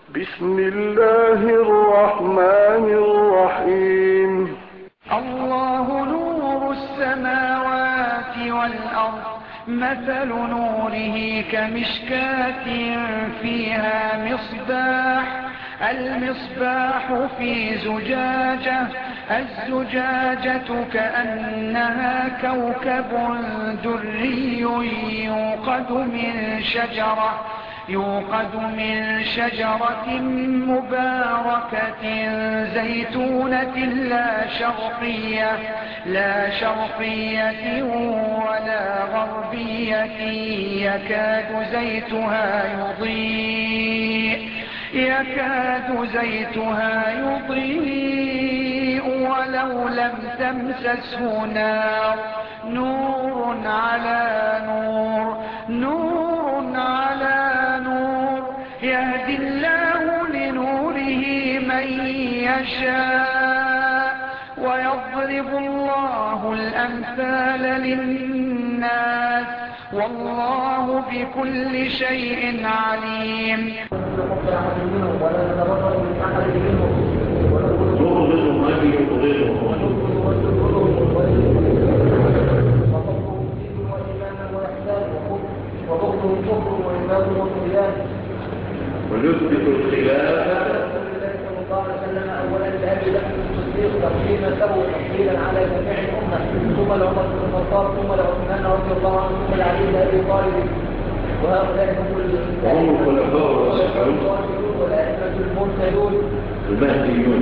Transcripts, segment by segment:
بسم الله الرحمن الرحيم. الله نور السماوات والأرض، مثل نوره كمشكاة فيها مصباح، المصباح في زجاجة، الزجاجة كأنها كوكب دري يوقد من شجرة مباركة زيتونة لا شرقية ولا غربية، يكاد زيتها يضيء ولو لم تمسسه نار، نور على نور يهدي الله لنوره من يشاء ويضرب الله الأمثال للناس والله بكل شيء عليم. وبغضهم كفر وإيمان وطغيان. ونثبت الخلافة صلى الله عليه وسلم أولا لأبي بكر الصديق تقديما له وتفضيلا على جميع الأمة، ثم لعمر بن الخطاب، ثم لعثمان رضي الله عنه، ثم لعلي بن أبي طالب. وهؤلاء هم الخلفاء الراشدون والأئمة المرسلون المهديون.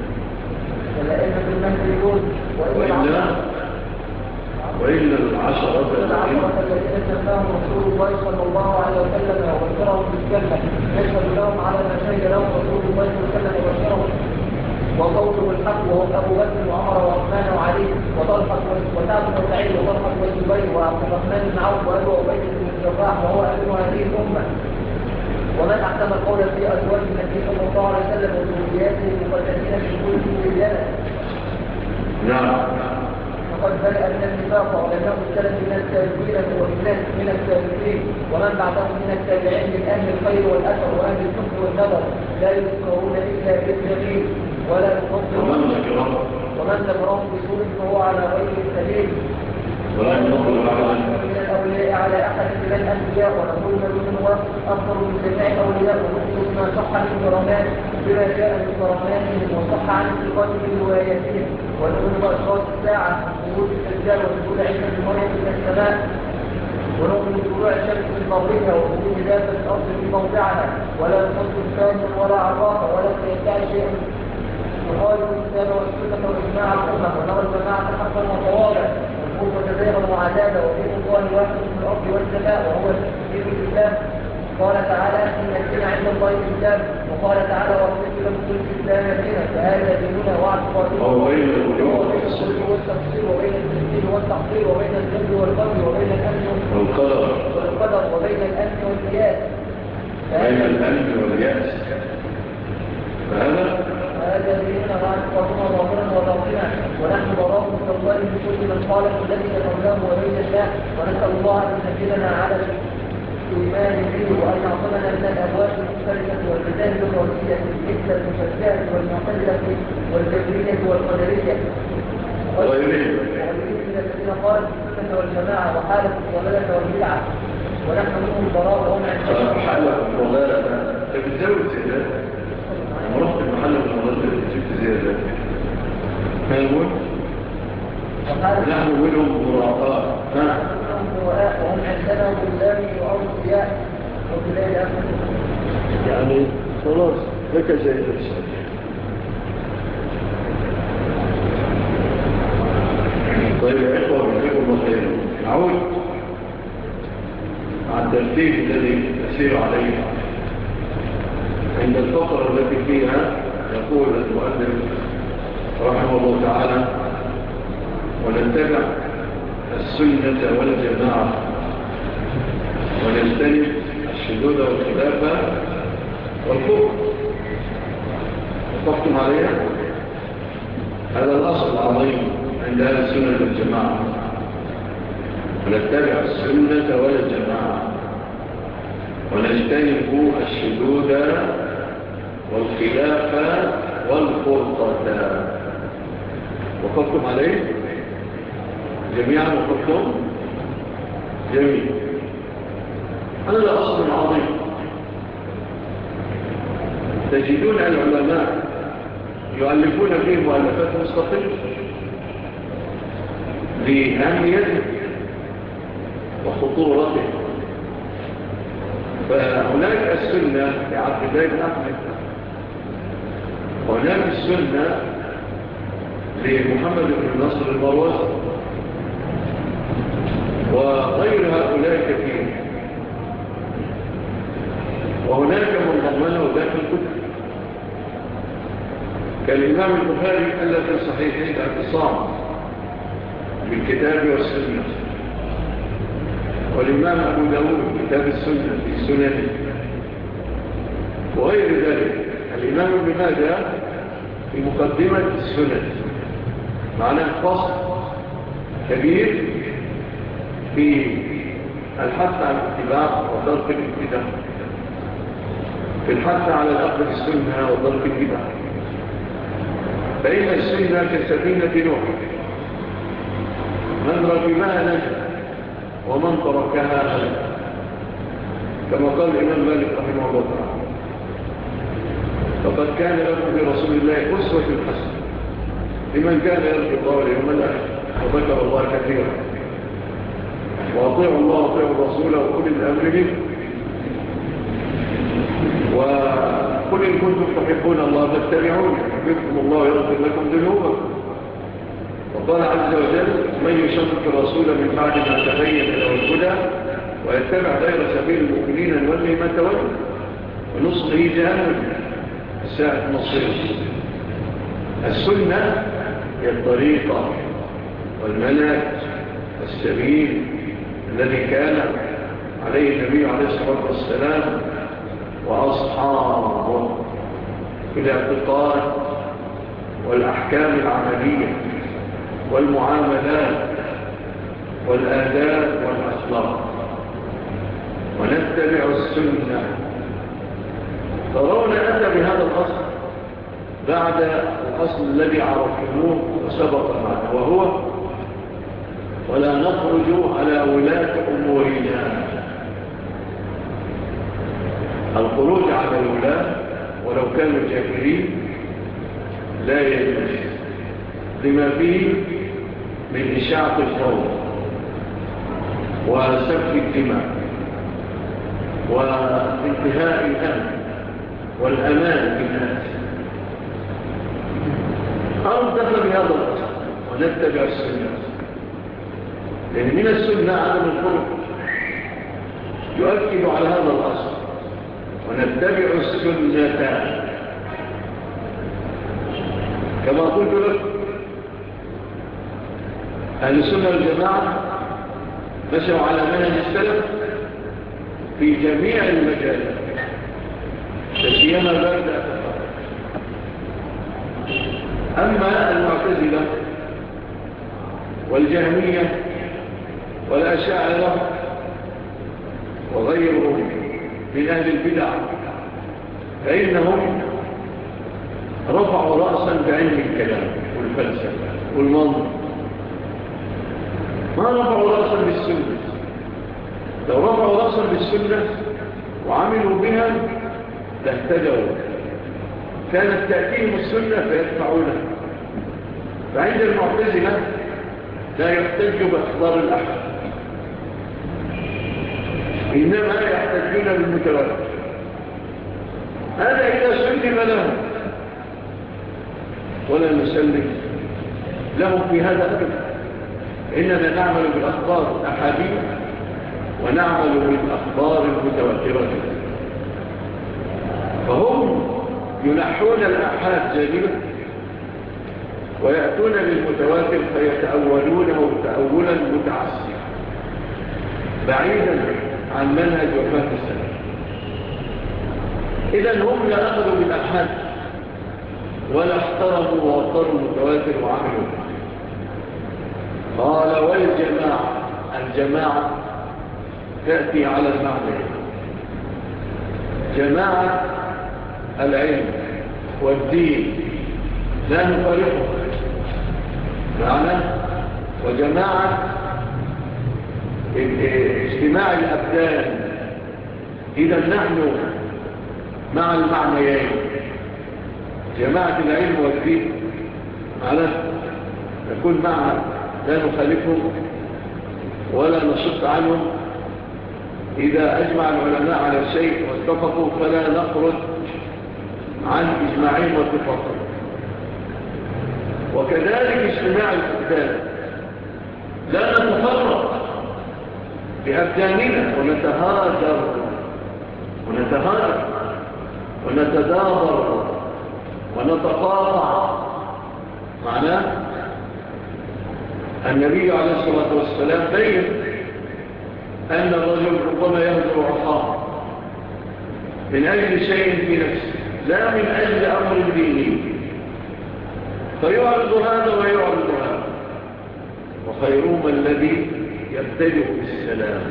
وإلا العشرة الذين سماهم رسول الله صلى الله عليه وسلم وبشرهم بالجنة، يشهد لهم على ما شهد لهم رسول الله صلى الله عليه وسلم وبشرهم وقوله الحق، وهم أبو بكر وعمر وعثمان وعلي وطلحة وسعد بن سعيد وطلحة والزبير وعبد الرحمن بن عوف وأبو عبيدة بن الجراح وهو أمير هذه الأمة. ومن أحكم القول في أزواج النبي صلى الله عليه وسلم وذرياته المقدسين من كل سبيل. نعم. وقد بدأ من النفاق ولأنه السلف من التابعين من التابعين ومن بعدهم من التابعين من أهل الخير والأثر وأهل الحب والنظر لا يذكرون إلا بالجميل ولا يفضلون، ومن ذكرهم بسوء فهو على غير السبيل ولا يفضل من الأولياء على أحد من الأنبياء. ونقول من هو أفضل من جميع الأولياء، ونقول ما صح من كرامات بما جاء من كراماتهم وصح عن الثقات من رواياتهم. ونقول بأشراط الساعة خروج الدجال ونزول عيسى بن مريم من السماء، ونؤمن بطلوع الشمس من مغربها وخروج دابة الأرض في موضعها، ولا نصد الثاني ولا عرافة ولا يدعي شيئا يخالف الكتاب والسنة وإجماع الأمة، ونرى الجماعة حقا وصوابا والكفر كثيرا وعذابا، ودين الله واحد في الأرض والسماء وهو دين الإسلام. قال تعالى إن الدين عند الله الإسلام، وقال تعالى ورضيت لكم الإسلام دينا، فهذا ديننا واعتقادنا وبين الصلح والتقصير وبين التسليم والتحقير وبين الذنب والقدر وبين الأمن والقدر وبين الأمن واليأس. فهذا ديننا واعتقادنا ظاهرا وباطنا، ونحن براء من الله من كل من خالف الذي قبله وبين الله، ونسأل الله أن يسجلنا على الإيمان به وأن يعصمنا من الأبواب المختلفة والمذاهب الرئيسية مثل المشبهة والمعتزلة والجبرية والقدرية وغيرهم من الذين خالفوا السنة والجماعة وحالفوا الضلالة والبدعة، ونحن منهم براء وهم عندنا حالة الضلالة. أنت بتزود زيادات. لما رحت المحل الضلالة جبت زيادات. ما يقول؟ نحن منهم براء. وهم عندنا بالله وأرضياء وبلاد أمن. يعني خلاص لك زي نفسك. طيب يا إخوة بنجيب المصير نعود مع الترتيب الذي نسير عليه عند الفقرة التي فيها يقول المؤلف رحمه الله تعالى ونتبع السنة والجماعة ونجتنب الشذوذ والخلافة والكفر. اتفقتم عليها؟ هذا الأصل العظيم عند أهل السنة والجماعة، ونتبع السنة والجماعة ونجتنب الشذوذ والاختلاف والفرقة. وقفتم عليه جميعا؟ وقفتم جميل. هذا أصل عظيم. تجدون العلماء يؤلفون فيه مؤلفات مستقلة لأهميته وخطورته. فهناك السنة لعبد الله بن أحمد، وهناك السنة لمحمد بن نصر المروزي، وغير هؤلاء كثير. وهناك من ضمنه داخل الكتب كالإمام البخاري ألف الصحيحين اعتصام بالكتاب والسنة، والإمام أبو داود كتاب السنة في السنن، وغير ذلك. الإمام ابن ماجه في مقدمة السنن معناه فصل كبير في الحث على الاتباع وترك الابتداع، في الحث على الأخذ السنة وترك البدع. فإن السنة كسفينة نوح، من ركبها نجا ومن تركها هلك، كما قال الإمام مالك رحمه الله تعالى: فقد كان لكم في رسول الله أسوة حسنة لمن كان يرجو الله واليوم الآخر وذكر الله كثيرا، وأطيعوا الله وأطيعوا الرسول وأولي الأمر منكم، وقل إن كنتم تحبون الله فاتبعوني يحببكم الله ويغفر لكم ذنوبكم. وقال عز وجل: من يشقق الرسول من بعد ما تبين له الهدى ويتبع غير سبيل المؤمنين نوليه ما تولى ونصله جهنم ساءت مصيره. السنة هي الطريقة والمنهج والسبيل الذي كان عليه النبي عليه الصلاة والسلام وأصحابه في الاعتقاد والأحكام العملية والمعاملات والآداب والأخلاق. ونتبع السنة. ترون أتى بهذا الأصل بعد الأصل الذي عرفتموه وسبق معنا، وهو: ولا نخرج على ولاة أمورنا. الخروج على الولاة ولو كانوا جاهلين لا يجوز، لما فيه من إشاعة الفوضى وسفك الدماء وانتهاء الأمن والأمان بالناس. أردف بهذا الأصل ونتبع السنة، لأن من السنة عدم الخروج يؤكد على هذا الأصل. ونتبع السنة كما قلت لك، أهل السنة والجماعة مشوا على منهج السلف في جميع المجالات، تسيما بعد. أما المعتزلة والجهمية والأشاعرة وغيرهم من أهل البدع فإنهم رفعوا رأسا بعلم الكلام والفلسفة والمنطق، ما رفعوا رأسا بالسنة. لو رفعوا رأسا بالسنة وعملوا بها لاهتدوا، كانت تأتيهم السنة فيدفعونها. فعند المعتزلة لا يحتج بأخبار الأحد، إنما يحتجون بالمتواتر. هذا إذا سلم لهم، ولا نسلم لهم في هذا أبدا. إننا نعمل بالأخبار الأحاديث ونعمل بالأخبار المتواترة. فهم ينحون الأحاد جانبا ويأتون بالمتواتر فيتأولونه تأولا متعسيا بعيدا عن منهج وفاة السلف. إذن هم لا أخذوا بالأحاد ولا احترموا ووقروا المتواتر وعملوا. قال: والجماعة، الجماعة تأتي على المعنى: جماعة العلم والدين لا نفارقه معنا، وجماعة اجتماع الأبدان. إذا نحن مع المعنيين، جماعة العلم والدين معنا، نكون معنا لا نخالفهم ولا نشق عنهم. إذا أجمع العلماء على شيء واتفقوا فلا نخرج عن إجماعهم واتفاقهم. وكذلك اجتماع الأبدان، لا نتفرق بأبداننا ونتهاجر ونتدابر ونتقاطع. معناه النبي عليه الصلاة والسلام بين أن الرجل ربما يهجر أخاه من أجل شيء في نفسه لا من أجل أمر ديني، فيعرض هذا ويعرض هذا. وخيرهم الذي يبتدئ بالسلام.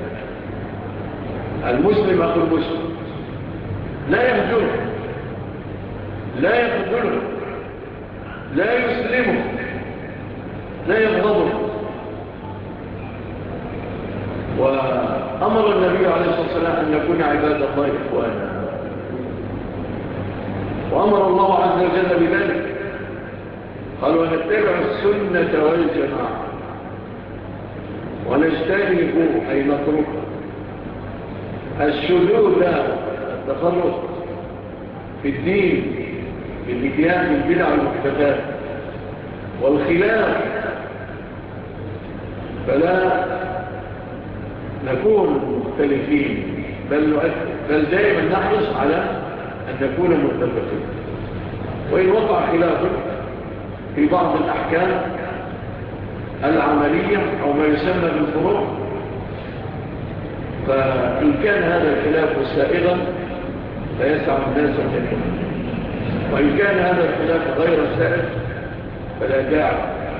المسلم أخو المسلم لا يهجره، لا يقبله، لا يسلمه، لا يغضبه. وأمر النبي عليه الصلاة والسلام أن يكون عباد الله إخوانا، وأمر الله عز وجل بذلك، قال ونتبع السنة والجماعة ونجتنب أي نترك الشذوذ التفرق في الدين بالاتيان بالبدع والمحدثات والخلاف، فلا نكون مختلفين بل دائما نحرص على أن نكون متفقين. وإن وقع خلاف في بعض الأحكام العملية أو ما يسمى بالفروع، فإن كان هذا الخلاف سائغا فيسع الناس جميعا، وإن كان هذا الخلاف غير سائغ فلا داعي.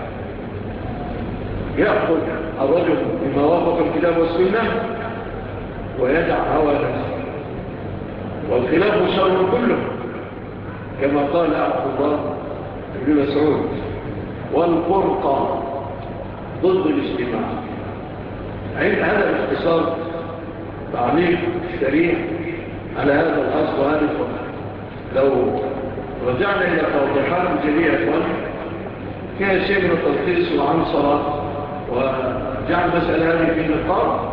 يأخذ الرجل بما وافق الكتاب والسنة ويدع هوى نفسه، والخلاف شر كله كما قال عبد الله بن مسعود: والفرقة ضد الاجتماع. عند هذا الاختصار تعليق سريع على هذا الأصل وهذا الفرق. لو رجعنا إلى توضيحات جميع أخوان فيها شيء من التلخيص وعنصرة وجعل مسألة هذه في النقاط.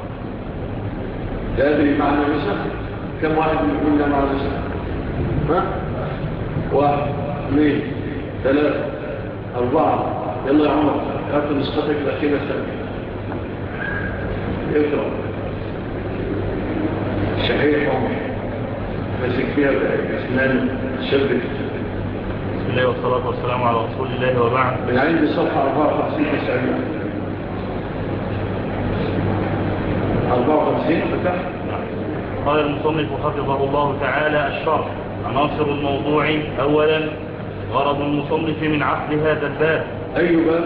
لا أدري معنى نسخ كم واحد يقول لنا معنى نسخ؟ ها؟ 1 2 3 4. يلا يا عمر هات نسختك الأخيرة سنة اقرأ شحيح عمر ماسك فيها بأسنان شبك. بسم الله والصلاة والسلام على رسول الله وبعد. من عند الصفحة 54 90 54 فتح. قال المصنف حفظه الله تعالى: الشرح. عناصر الموضوع: أولا غرض المصنف من عقد هذا الباب. أي باب؟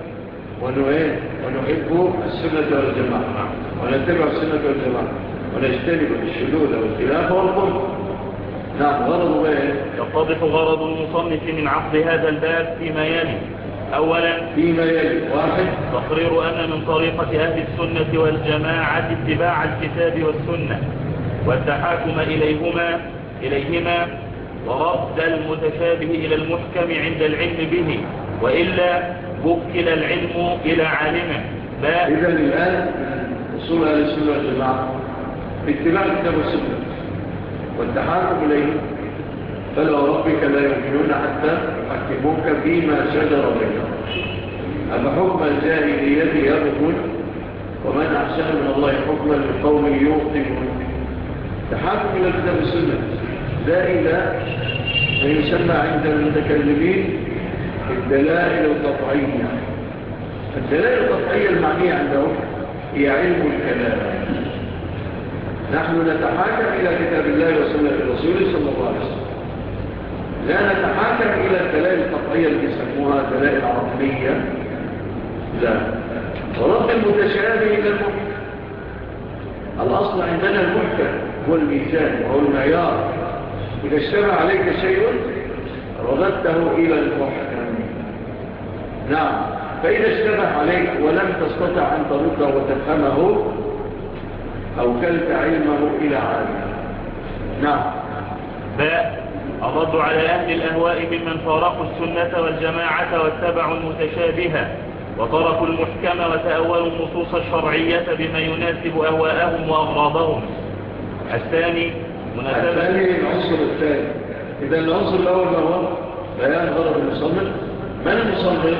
ونحب السنة والجماعة ونتبع السنة والجماعة ونجتنب الشذوذ والخلاف والفرق. نعم. غرض ايه؟ يتضح غرض المصنف من عقد هذا الباب فيما يلي. أولا فيما يلي: 1 تقرير أن من طريقة أهل السنة والجماعة اتباع الكتاب والسنة والتحاكم إليهما ورد المتشابه إلى المحكم عند العلم به، وإلا وكل العلم إلى عالمه. إذن الآن أصول أهل السنة والجماعة اتباع الكتاب والسنة والتحاكم إليه. فلا ربك لا يؤمنون حتى يحكموك فيما شجر بينهم أفحكم الجاهلية يبغون ومن أحسن من الله حكما لقوم يوقنون. تحاكم إلى الكتاب والسنة لا إلى ما يسمى عند المتكلمين الدلائل القطعية. الدلائل القطعية المعنية عندهم هي علم الكلام. نحن نتحاكم إلى كتاب الله وسنة الرسول صلى الله عليه وسلم، لا نتحاكم إلى الدلائل القطعية اللي يسموها دلائل عقلية، لا. ورد المتشابه إلى المحكم. الأصل عندنا المحكم هو الميزان وهو المعيار. إذا اشتبه عليك شيء رددته إلى المحكم. نعم. فإذا اشتبه عليك ولم تستطع أن ترده وتفهمه أوكلت علمه إلى عالم. نعم. باء الرد على أهل الأهواء ممن فارقوا السنة والجماعة واتبعوا المتشابهة وتركوا المحكم وتأولوا النصوص الشرعية بما يناسب أهواءهم وأغراضهم. الثاني العنصر الثاني. إذا العنصر الأول ما هو بيان غرض المصنف. من المصنف؟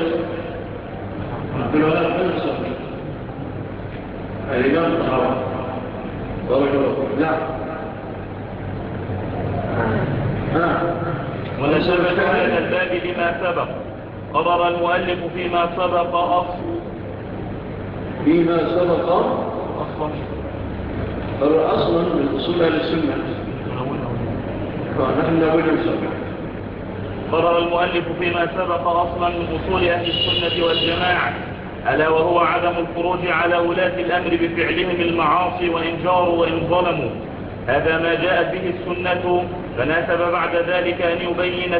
من المصنف؟ الإمام الطحاوي بارك الله فيك. نعم. ونسبة هذا الباب لما سبق. قرر المؤلف فيما سبق أصلا من أصول أهل السنة. نحن نقول نسبق. قرر المؤلف فيما سبق أصلا من أصول أهل السنة والجماعة، ألا وهو عدم الخروج على ولاة الأمر بفعلهم المعاصي وإن جاروا وإن ظلموا. هذا ما جاءت به السنة، فناسب بعد ذلك أن يبين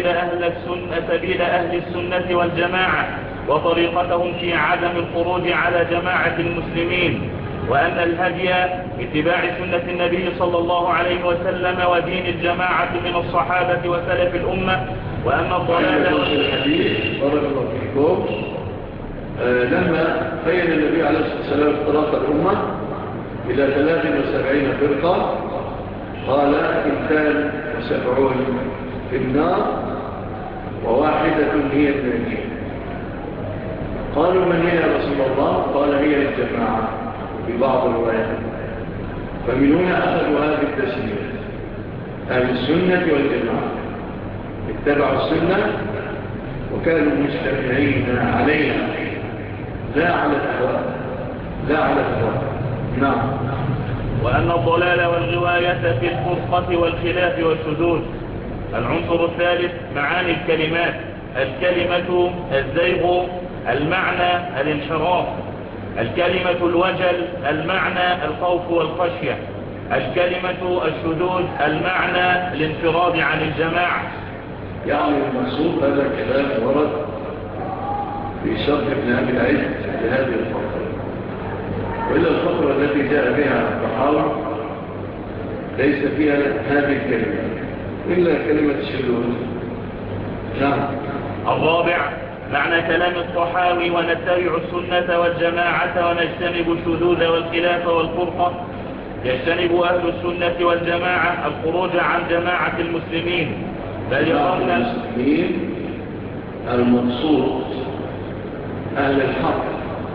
سبيل أهل السنة والجماعة وطريقتهم في عدم الخروج على جماعة المسلمين، وأن الهدي اتباع سنة النبي صلى الله عليه وسلم ودين الجماعة من الصحابة وسلف الأمة، وأن الضلال والحديث بارك الله فيكم. لما بين النبي عليه الصلاة والسلام افتراق الأمة إلى 73 فرقة قال 72 في النار وواحدة هي الناجية. قالوا من هي يا رسول الله؟ قال هي الجماعة في بعض الروايات. فمن هنا أخذوا هذه التسمية أهل السنة والجماعة، اتبعوا السنة وكانوا مجتمعين عليها لا على الأهواء. نعم. وأن الضلال والغواية في الفرقة والخلاف والشذوذ. العنصر الثالث معاني الكلمات. الكلمة الزيغ، المعنى الانحراف. الكلمة الوجل، المعنى الخوف والخشية. الكلمة الشذوذ، المعنى الانفراد عن الجماعة. يعني المقصود هذا الكلام ورد في شرح ابن أبي العز لهذه الفقرة، وإلا الفقرة التي جاء بها الطحاوي ليس فيها هذه الكلمة إلا كلمة الشذوذ. نعم. الرابع معنى كلام الطحاوي ونتبع السنة والجماعة ونجتنب الشذوذ والخلاف والفرقة. يجتنب أهل السنة والجماعة الخروج عن جماعة المسلمين، بل يرون المسلمين المقصود أهل الحق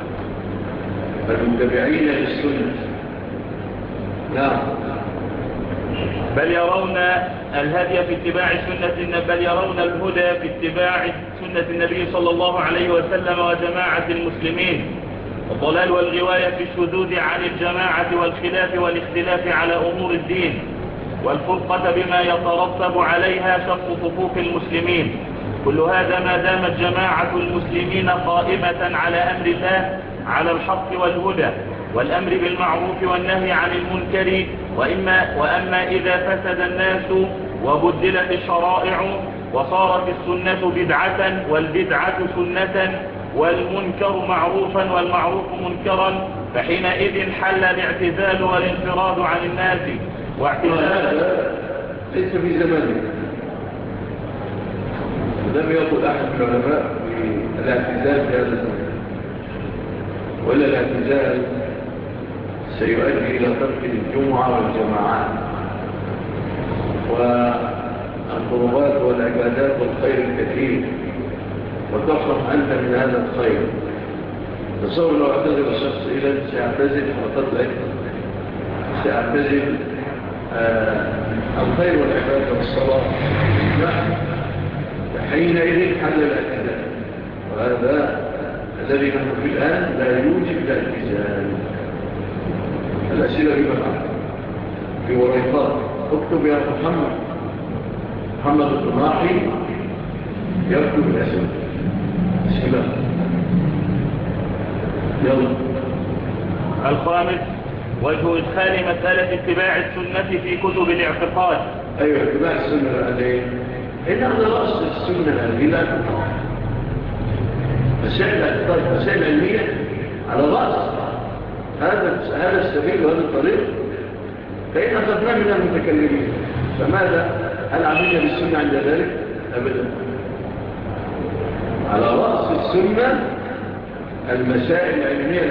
المتبعين للسنة. نعم. بل يرون الهدي في اتباع سنة، بل يرون الهدى في اتباع سنة النبي صلى الله عليه وسلم وجماعة المسلمين. الضلال والغواية في الشذوذ عن الجماعة والخلاف والاختلاف على أمور الدين، والفرقة بما يترتب عليها شق صفوف المسلمين. كل هذا ما دامت جماعة المسلمين قائمة على أمر الله على الحق والهدى والأمر بالمعروف والنهي عن المنكر. وأما إذا فسد الناس وبدلت الشرائع وصارت السنة بدعة والبدعة سنة والمنكر معروفا والمعروف منكرا، فحينئذ حل الاعتزال والانفراد عن الناس. وهذا ليس في زمانه. لم يقل أحد من العلماء بالاعتزال في هذا الزمان، ولا الاعتزال سيؤدي إلى ترك الجمعة والجماعات والقربات والعبادات والخير الكثير، وتحرم أنت من هذا الخير. تصور لو اعتزل الشخص إلى سيعتزل فقط سيعتزل الخير والعبادة والصلاة. نعم. حينئذ حل الاعتزال، وهذا الذي نحن فيه الآن لا يوجد الاعتزال. الأسئلة بمعنى في وريقات اكتب يا محمد الطماحي يكتب الأسئلة. بسم الله. يلا. الخامس وجه إدخال مسألة اتباع السنة في كتب الاعتقاد. أيوة، اتباع السنة عليه إن على رأس السنة هذه لا تقع مسائل علمية على رأس هذا السبيل وهذا الطريق، فإن أخذنا من المتكلمين فماذا؟ هل عملنا بالسنة عند ذلك؟ أبدا. على رأس السنة المسائل العلمية،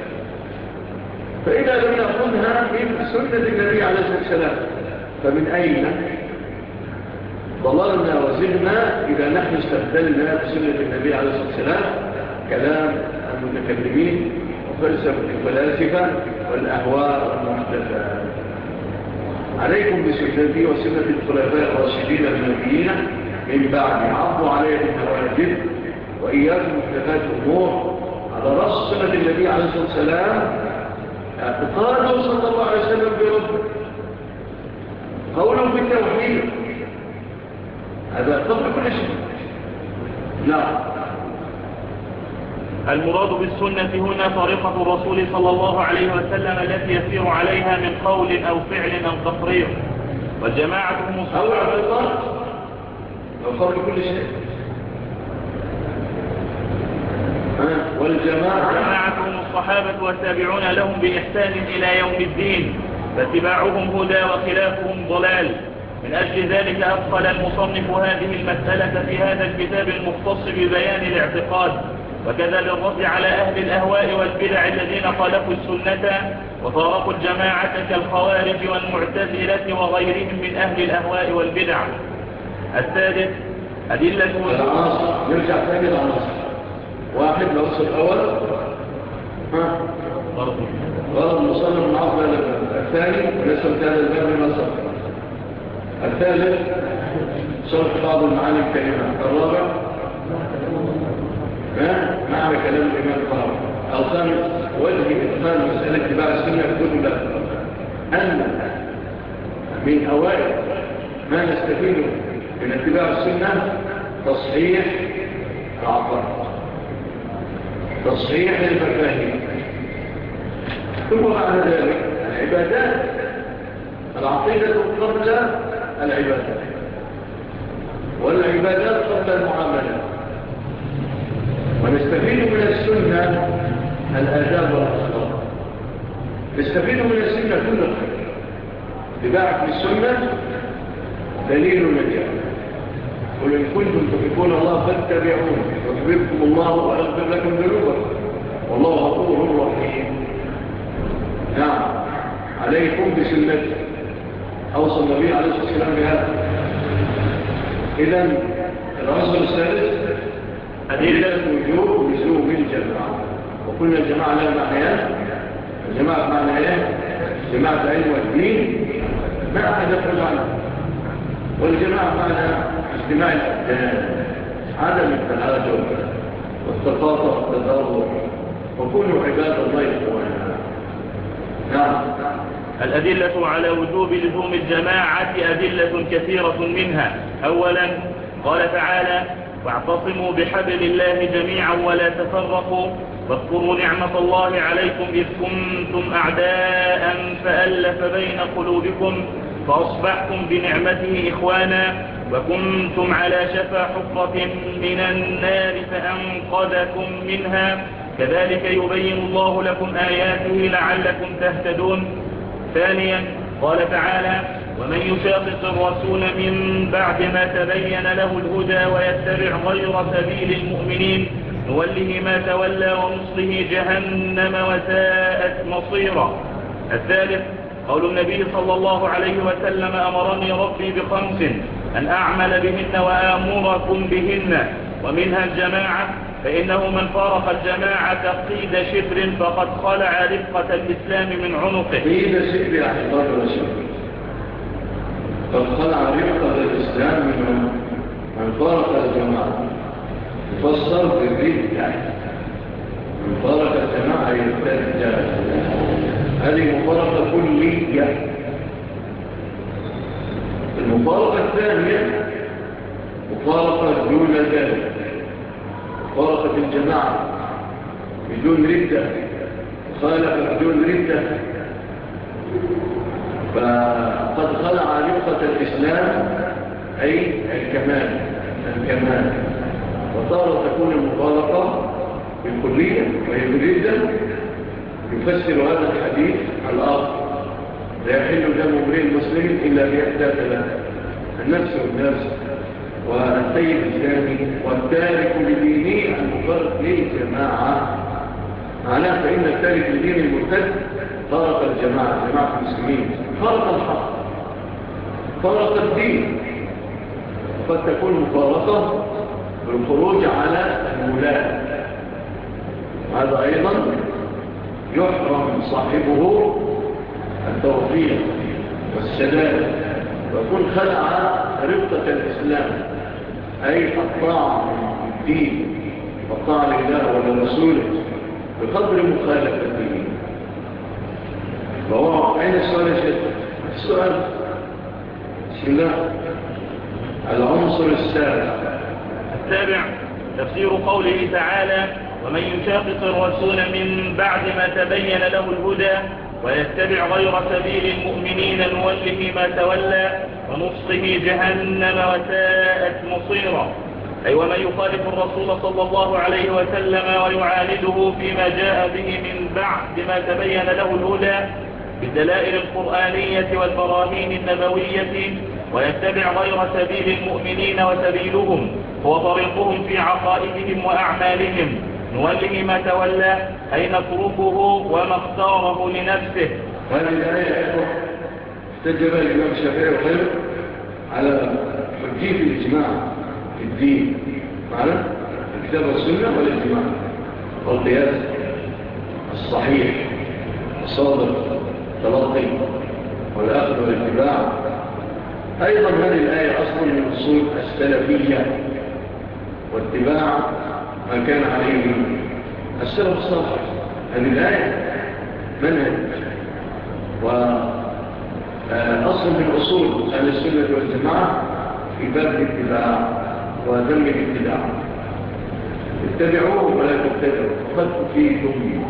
فإذا لم نأخذها من سنة النبي عليه الصلاة والسلام فمن أين ضللنا وزدنا إذا نحن استبدلنا بسنة النبي عليه الصلاة والسلام كلام المتكلمين وفلسفة الفلاسفة والأهواء والمحدثات؟ عليكم بسنتي وسنة الخلفاء الراشدين المهديين من بعد، عضوا عليها بالنواجذ وإياكم محدثات الأمور. على رأس سنة النبي عليه الصلاة والسلام اعتقاده صلى الله عليه وسلم بربه، قوله بالتوحيد، هذا قبل كل شيء. نعم. المراد بالسنة هنا طريقة الرسول صلى الله عليه وسلم التي يسير عليها من قول أو فعل أو تقرير، والجماعة هم الصحابة قبل كل شيء. والجماعة هم الصحابة والتابعون لهم بإحسان إلى يوم الدين، فاتباعهم هدى وخلافهم ضلال. من أجل ذلك أدخل المصنف هذه المسألة في هذا الكتاب المختص ببيان الاعتقاد، وكذا للرد على أهل الأهواء والبدع الذين خالفوا السنة وفارقوا الجماعة كالخوارج والمعتزلة وغيرهم من أهل الأهواء والبدع. الثالث أدلة العناصر. نرجع ثاني العناصر. واحد العنصر الأول غرض المصنف من عصر الباب. الثاني نسبة هذا الباب لمصر. الثالث شرح بعض المعاني الكلمات. الرابع معنى كلام الإمام الطهاري. الخامس وجه إدخال مسألة اتباع السنة في كتب الله، أن من أوائل ما نستفيد من اتباع السنة تصحيح العقائد، تصحيح المفاهيم، ثم بعد ذلك العبادات. العقيدة قبل العبادات، والعبادات قبل المعاملات. ونستفيد من السنة الآداب والأخلاق، نستفيد من السنة كل خير. اتباعك للسنة دليل النجاة. قل إن كنتم تحبون الله فاتبعون يحببكم الله ويغفر لكم ذنوبكم والله غفور رحيم. نعم. عليكم بسنتي، أوصى النبي عليه الصلاة والسلام بهذا. إذن العنصر الثالث أدلة وجوب لزوم الجماعة. وقلنا الجماعة لها معنيان. الجماعة معنيان جماعة العلم والدين ما أحد يخرج عنه، والجماعة معنى اجتماع الأبدان، عدم التهاجر والتقاطع والتضارب، وكونوا عباد الله إخوانا. نعم. الأدلة على وجوب لزوم الجماعة أدلة كثيرة منها. أولا قال تعالى: واعتصموا بحبل الله جميعا ولا تفرقوا واذكروا نعمة الله عليكم إذ كنتم أعداء فألف بين قلوبكم فأصبحتم بنعمته إخوانا وكنتم على شفا حفرة من النار فأنقذكم منها كذلك يبين الله لكم آياته لعلكم تهتدون. ثانيا قال تعالى: ومن يشاقق الرسول من بعد ما تبين له الهدى ويتبع غير سبيل المؤمنين نوله ما تولى ونصله جهنم وساءت مصيرا. الثالث قول النبي صلى الله عليه وسلم: أمرني ربي بخمس أن أعمل بهن وآمركم بهن، ومنها الجماعة، فإنه من فارق الجماعة قيد شبر فقد خلع رفقة الإسلام من عنقه. قيد شبر يعني قدر شبر، قد خلع رفقة الإسلام من عنقه. من فارق الجماعة يفسر بالرد، يعني من فارق الجماعة يرتد. هذه مفارقة كلية. المفارقة الثانية مفارقة دون ذلك، مفارقة الجماعة بدون ردة، خالف بدون ردة، فقد خلع رفقة الإسلام أي الكمال. وتارة تكون المفارقة بالكلية وهي بالردة. يفسر هذا الحديث الآخر: لا يحل دم امرئ مسلم إلا بإحدى ثلاث: النفس والنفس، والسيد الثاني، والتارك لدينه المفارق للجماعة. معناه فإن التارك لدين المرتد فارق الجماعة، جماعة المسلمين، فارق الحق، فارق الدين. قد تكون مفارقة بالخروج على الولاة، وهذا أيضا يحرم صاحبه التوفيق والسداد، ويكون خلع ربطة الإسلام، أي الطاعة الدين والطاعة لله ولرسوله بقدر مخالفته. فهو أين السؤال يا شيخ؟ السؤال بسم الله. العنصر السابع تفسير قوله تعالى: ومن يشاقق الرسول من بعد ما تبين له الهدى ويتبع غير سبيل المؤمنين نوله ما تولى ونصله جهنم وساءت مصيرا. أي ومن يخالف الرسول صلى الله عليه وسلم ويعانده فيما جاء به من بعد ما تبين له الهدى بالدلائل القرآنية والبراهين النبوية ويتبع غير سبيل المؤمنين وسبيلهم هو طريقهم في عقائدهم وأعمالهم نوله ما تولى أي نتركه وما اختاره لنفسه. هذه الآية استجب الإمام الشافعي وغيره على حجية الإجماع في الدين، معنا الكتاب والسنة والإجماع والقياس الصحيح الصادق التلقي والأخذ والاتباع. أيضا هذه الآية أصل من أصول السلفية واتباع ما كان عليه السلف الصالح. هذه الآية منهج وأصل من أصول أهل السنة والجماعة في باب الاتباع وذم الاتباع. اتبعوه ولا تبتدعوا وقد تفيدهم.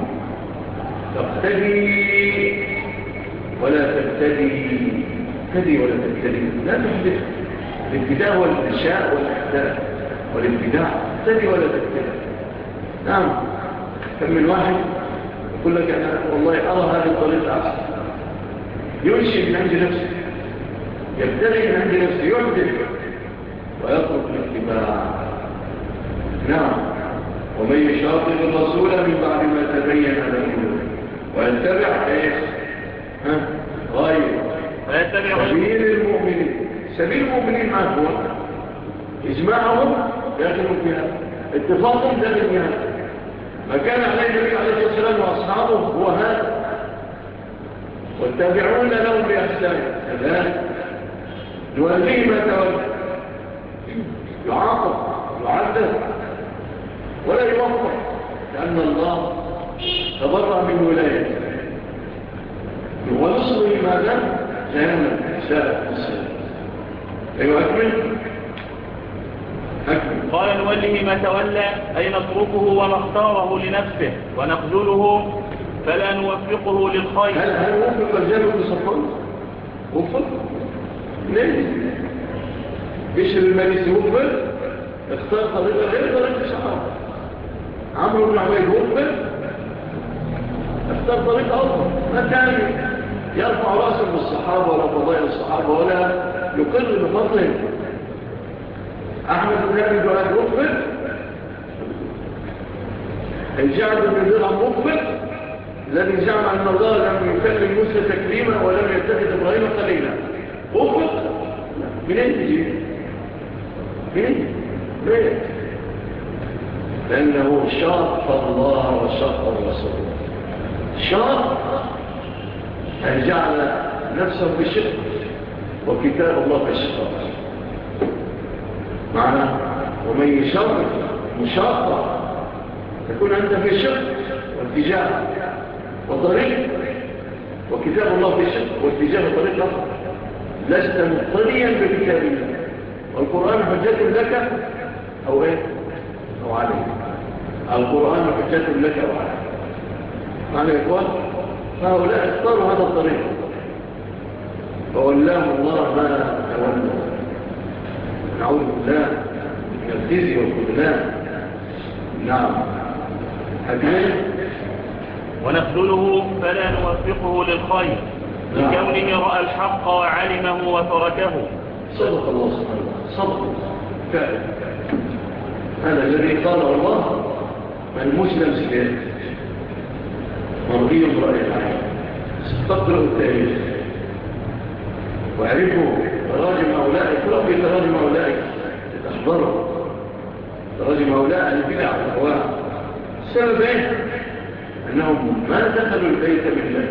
تقتدي ولا تبتدي، تبتدي ولا تبتدي، لا تحدث. الابتداء والإنشاء والإحداث والابتداع، تبتدي ولا تبتدي. نعم، كم من واحد يقول لك أنا والله أرى هذه الطريقة أحسن، ينشئ من عند نفسه، يبتدئ من عند نفسه، يحدث ويترك الاتباع. نعم، ومن يشاقق الرسول من بعد ما تبين له ويتبع ايش؟ غير سبيل المؤمنين. سبيل المؤمنين ما هو؟ إجماعهم داخل فيها، اتفاقهم داخل فيها، ما كان عليه النبي عليه الصلاة والسلام وأصحابه هو هذا، والتابعون لهم بإحسان كذلك نوليه ما تولى، يعاقب يعذب ولا يوفق، لأن الله تبرأ من ولايته ونصره ماذا؟ جهنم ساءت مصيره. أيوة أكمل. قال نوله ما تولى أي نتركه وما اختاره لنفسه ونخذله فلا نوفقه للخير. هل وفق الجانب بصفان؟ وفق؟ ليه؟ بشر الماليسي وفق؟ اختار طريقة غير طريقة الصحابة. عمرو بن عبيد وفق؟ اختار طريقة أخرى، ما كان يرفع رأسه بالصحابة ولا فضائل الصحابة ولا يقر بفضلهم. أحمد بن أبي دؤاد وفق؟ الجعد بن درهم وفق؟ الذي زعم أن الله لم يكلم موسى تكليما ولم يتخذ إبراهيم خليلا، وفق؟ منين تجي؟ منين؟ ليه؟ لأنه شاق الله وشاق الرسول. شاق أن جعل نفسه في شق وكتاب الله في الشق. معنى ومن يشاق مشاقة تكون أنت في شق واتجاه وطريق، وكتاب الله في شق واتجاه وطريق آخر. لست مقتديا بكتاب الله، والقرآن حجة لك أو إيه؟ أو عليك. القرآن حجة لك أو عليك. معنى يا إخوان فهؤلاء اختاروا هذا الطريق فولاه الله ما تولوا نعوذ بالله من الخزي والخذلان. نعم. حكيم. ونخذله فلا نوفقه للخير لكونه رأى الحق وعلمه وتركه. صدق الله سبحانه وتعالى، صدق فعلا. هذا الذي قاله الله: المسلم سيئة مرضي برأي العين. استقرأوا التاريخ واعرفوا تراجم أولئك، ربي تراجم أولئك تحضروا تراجم أولئك البدع والأهواء. السبب ايه؟ أنهم ما دخلوا البيت بالله،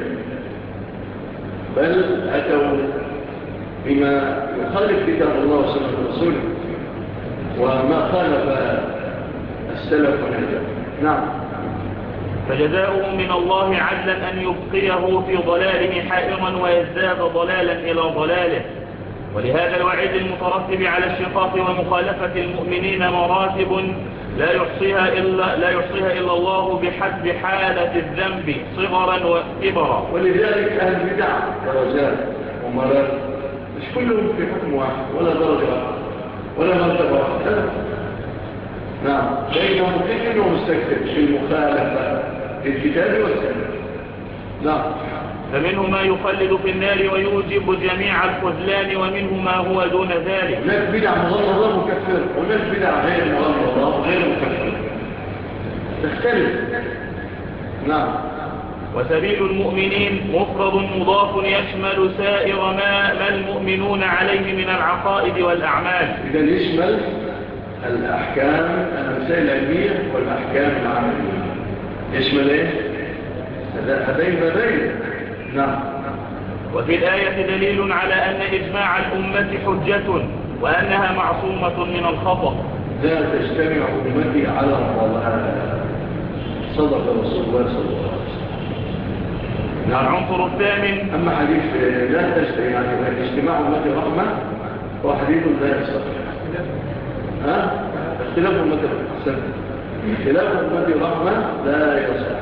بل أتوا بما يخالف كتاب الله وسنة رسوله وما خالف السلف والهدى. نعم. فجزاؤه من الله عدلا أن يبقيه في ضلاله حائرا ويزداد ضلالا إلى ضلاله. ولهذا الوعيد المترتب على الشقاق ومخالفة المؤمنين مراتب لا يحصيها إلا الله بحسب حالة الذنب صغرا وكبرا. ولذلك أهل البدع درجات ومراتب، مش كلهم في حكم واحد ولا درجة واحدة ولا مرتبة واحدة. نعم. بينهم مؤمن ومستكبر في المخالفة للكتاب والسنة. نعم. فمنه ما يخلد في النار ويوجب جميع الخذلان، ومنه ما هو دون ذلك. هناك بدع مغلظة مكفرة، وهناك بدع غير مغلظة غير مكفرة، تختلف. نعم. وسبيل المؤمنين مفرد مضاف يشمل سائر ما المؤمنون عليه من العقائد والأعمال. إذن يشمل الأحكام المسائل العلمية والأحكام العملية. يشمل إيه؟ هذين بابين. نعم. وفي الآية دليل على أن إجماع الأمة حجة وأنها معصومة من الخطأ. لا تجتمع أمتي على الضلال. صدق رسول الله صلى الله عليه وسلم. نعم. العنصر الثامن. أما حديث لا تجتمع يعني اجتماع أمتي رحمة هو حديث لا يصح. اختلاف أمتي رحمة، اختلاف أمتي رحمة لا يصح،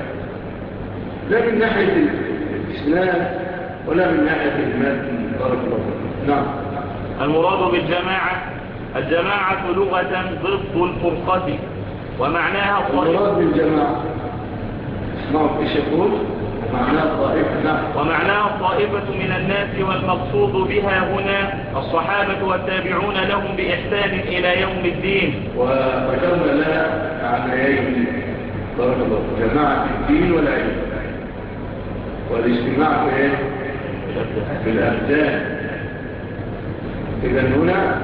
لا من ناحية الإسلام ولا من ناحية المادة. بارك الله فيك. نعم. المراد بالجماعة الجماعة لغة ضد الفرقة، ومعناها المراد بالجماعة اسمعوا ايش يقول ومعناها الطائفة. نعم. ومعناها الطائفة من الناس، والمقصود بها هنا الصحابة والتابعون لهم بإحسان إلى يوم الدين. وذكرنا لها معنيين. بارك الله. جماعة الدين والعلم، والاجتماع في الأبدان. إذا هنا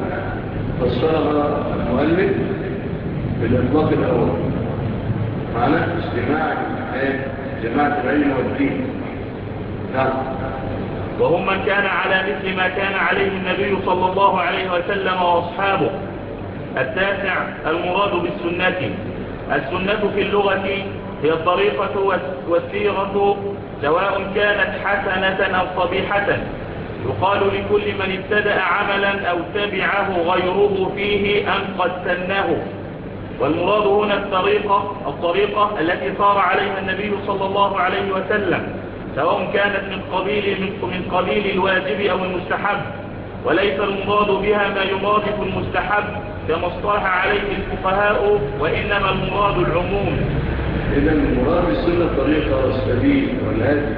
فسرها المؤلف بالإطلاق الأول، معنى اجتماع جماعة العلم والدين. نعم. وهم من كان على مثل ما كان عليه النبي صلى الله عليه وسلم وأصحابه. التاسع المراد بالسنة. السنة في اللغة هي الطريقة والسيرة، سواء كانت حسنة أو قبيحة. يقال لكل من ابتدأ عملا أو تبعه غيره فيه أن قد سنه. والمراد هنا الطريقة التي صار عليها النبي صلى الله عليه وسلم، سواء كانت من قبيل الواجب أو المستحب، وليس المراد بها ما يرادف المستحب كما اصطلح عليه الفقهاء، وإنما المراد العموم. إذا المراد بالسنة الطريقة والسبيل والهدي،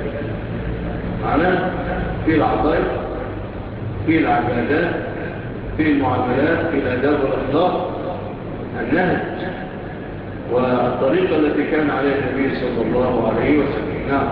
معناه في العقائد، في العبادات، في المعاملات، في الآداب والأخلاق، النهج والطريقة التي كان عليها النبي صلى الله عليه وسلم. نعم.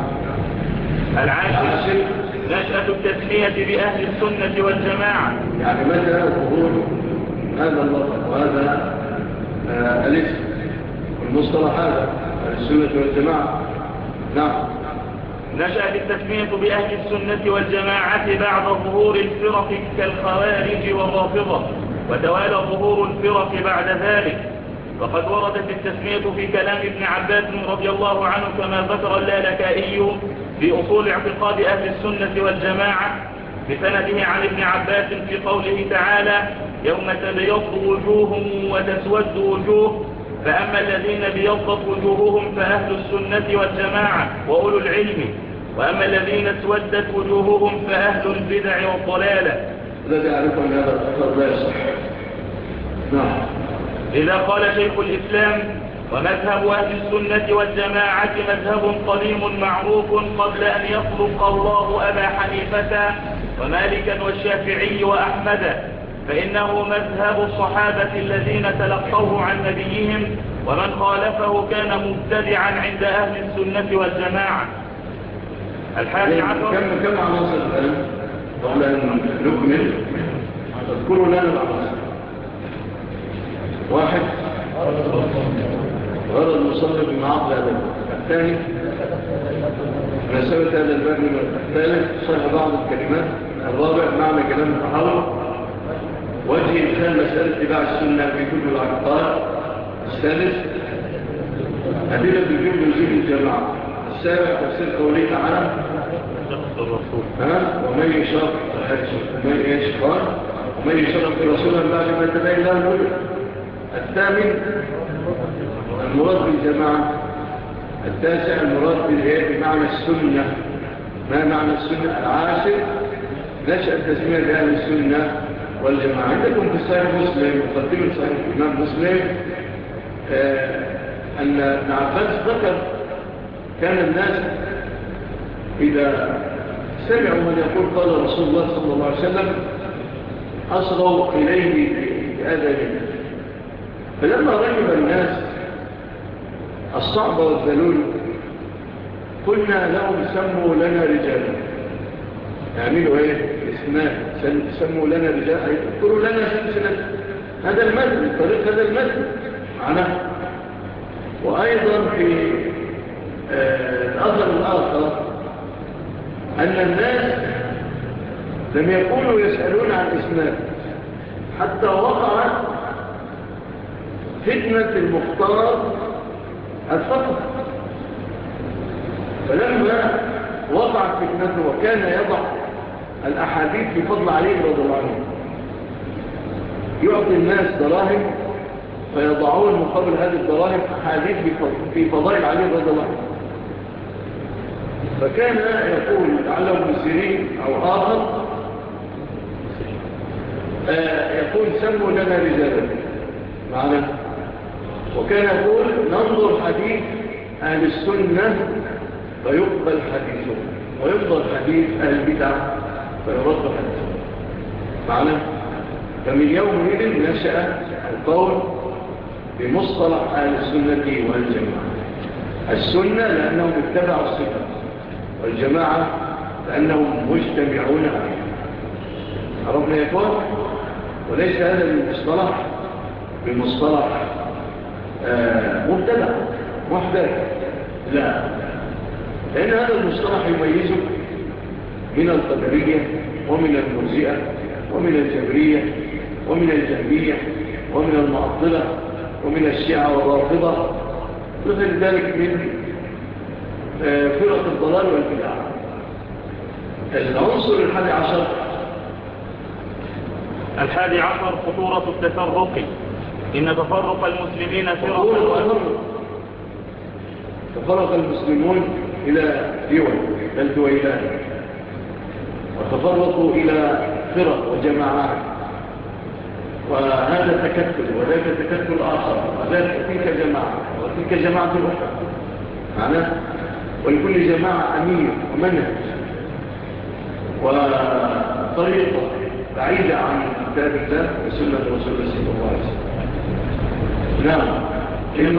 العاشر نشأة التسمية بأهل السنة والجماعة. يعني متى ظهور هذا اللفظ وهذا الاسم والمصطلح هذا السنة والجماعة. نعم. نشأت التسمية بأهل السنة والجماعة بعد ظهور الفرق كالخوارج والرافضة، وتوالى ظهور الفرق بعد ذلك. وقد وردت التسمية في كلام ابن عباس رضي الله عنه كما ذكر اللالكائي في أصول اعتقاد أهل السنة والجماعة بسنده عن ابن عباس في قوله تعالى: يوم تبيض وجوه وتسود وجوه، فأما الذين بيضت وجوههم فأهل السنة والجماعة وأولو العلم، وأما الذين اسودت وجوههم فأهل البدع والضلالة. الذي يعرف أن هذا الأثر لا يصح، نعم. إذا قال شيخ الإسلام: ومذهب أهل السنة والجماعة مذهب قديم معروف قبل أن يخلق الله أبا حنيفة ومالكا والشافعي وأحمد، فإنه مذهب الصحابة الذين تلقوه عن نبيهم، ومن خالفه كان مبتدعا عند أهل السنة والجماعة. 11. كم عناصر الآن قبل أن نكمل؟ اذكروا لنا العناصر. 1. غرض المصنف بمعاقل هذا الباب. الثاني مناسبة هذا الباب. الثالث شرح بعض الكلمات. الرابع معنى كلام التحرر. وجه إدخال مسألة اتباع السنة في كل العقائد. الثالث أدلة وجوب لزوم الجماعة. السابع تفسير قوله تعالى: ومن يشرك رسولا بعد ما تبين له الهدى. الثامن المراد بالجماعة. التاسع المراد بمعنى السنة. ما معنى السنة؟ العاشر نشأ تسمية بأهل السنة والجماعة. عندكم في صحيح مسلم مقدمة صحيح الإمام مسلم أن ابن عباس ذكر كان الناس إذا سمعوا من يقول قال رسول الله صلى الله عليه وسلم أصغوا إليه بآذانهم، فلما ركب الناس الصعب والذلول قلنا لهم سموا لنا رجالا. يعملوا ايه؟ اسماء سموا لنا رجالا، يذكروا لنا سلسلة هذا المثل، طريق هذا المثل معناه. وأيضا في الأثر الآخر أن الناس لم يكونوا يسألون عن اسماء حتى وقعت فتنة المختار الفقر، فلما وقعت فتنته وكان يضع الأحاديث في فضل علي رضي الله عنه، يعطي الناس دراهم فيضعون مقابل هذه الدراهم أحاديث في فضائل علي رضي الله عنه. فكان يقول لعله ابن سيرين أو آخر يقول سموا لنا رجالا معنا، وكان يقول ننظر حديث أهل السنة فيقبل حديثه، ويفضل حديث أهل البدع فيرد حديثه معنا. فمن يومئذ نشأ القول بمصطلح أهل السنة والجماعة. السنة لأنهم اتبعوا الصفة، والجماعة لأنهم مجتمعون عليها. عرفنا يا إخوان؟ وليس هذا المصطلح بمصطلح مبتدع محدث، لا، لأن هذا المصطلح يميزه من القدرية ومن المرجئة ومن الجبرية ومن الجهمية ومن المعطلة ومن الشيعة والرافضة، مثل ذلك من فرق الضلال والبدع. العنصر 11 خطورة التفرق. إن تفرق المسلمين تفرق المسلمون إلى دويلات، وتفرقوا إلى فرق وجماعات، وهذا تكتل وذاك تكتل آخر، وذاك تلك جماعة وتلك جماعة أخرى معناه. ولكل جماعة أمير ومنهج وطريقة بعيدة عن كتاب الله وسنة رسول الله صلى الله عليه وسلم. نعم. إن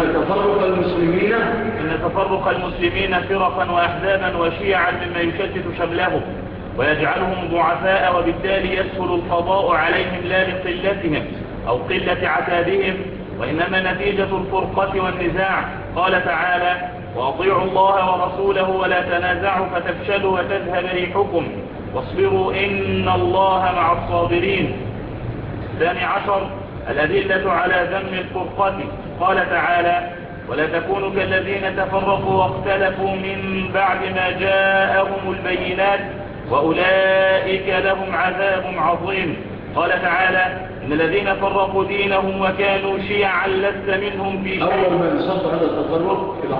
تفرق المسلمين فرقا وأحزابا وشيعا مما يشتت شملهم ويجعلهم ضعفاء، وبالتالي يسهل القضاء عليهم لا لقلتهم أو قلة عتادهم، وإنما نتيجة الفرقة والنزاع. قال تعالى: وأطيعوا الله ورسوله ولا تنازعوا فتفشلوا وتذهب ريحكم واصبروا إن الله مع الصابرين. 12 الأدلة على ذم الفرقة. قال تعالى: ولا تكونوا كالذين تفرقوا واختلفوا من بعد ما جاءهم البينات وأولئك لهم عذاب عظيم. قال تعالى: إن الذين فرقوا دينهم وكانوا شيعا لست منهم في شيء. أول ما يصد هذا التفرق في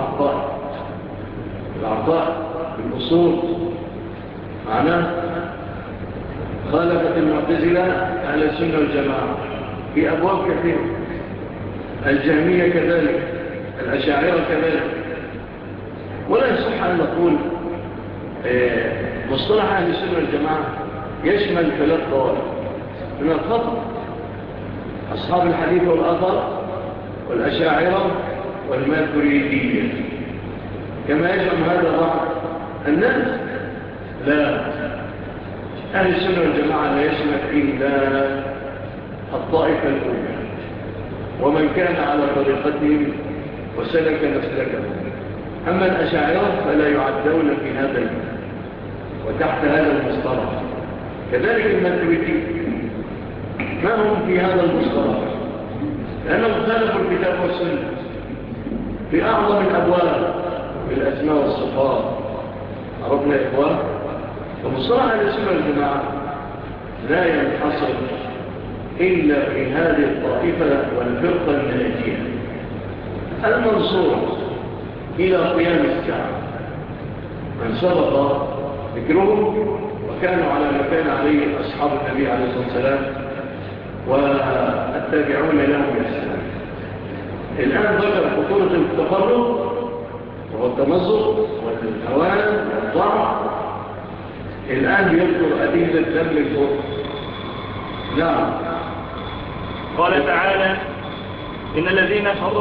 العطاء بالأصول معناه خالفت المعتزلة أهل السنة والجماعة في أبواب كثيرة، الجهمية كذلك، الأشاعرة كذلك. ولا يصح أن نقول مصطلح أهل السنة والجماعة يشمل 3 طوائف من الخطأ: أصحاب الحديث والأثر والأشاعرة والماتريدية، كما يزعم هذا بعض الناس. لا، أهل السنة والجماعة لا يشمل إلا الطائفة الأولى ومن كان على طريقتهم وسلك مسلكهم. أما الأشاعرة فلا يعدون في هذا المعنى وتحت هذا المصطلح. كذلك الماتريدية ما هم في هذا المصطلح، لأنهم خالفوا الكتاب والسنة في أعظم الأبواب بالأسماء والصفات. عرفنا يا إخوان؟ فمصطلح أهل السنة والجماعة لا ينحصر إلا في هذه الطائفة والفرقة الناجية المنصورة إلى قيام الساعة، من سبق ذكرهم وكانوا على ما كان عليه أصحاب النبي عليه الصلاة والسلام والتابعون لهم بإحسان. الآن ذكر خطورة التفرق والتمزق والهوان والضعف. الآن يذكر أدلة ذم الكفر. نعم. قال تعالى: إن الذين فرقوا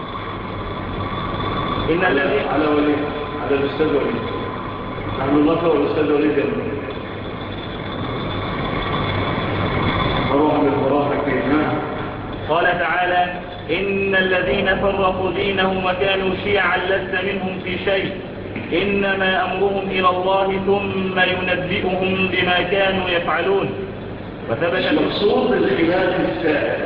على ولي على الأستاذ ولي. نحن نقرأ الأستاذ ولي جميل مروح بالمراحة كيفنا. قال تعالى: إن الذين فرقوا دينهم وكانوا شيعا لست منهم في شيء إنما أمرهم إلى الله ثم ينبئهم بما كانوا يفعلون. وثبت المقصود الخلاف السائل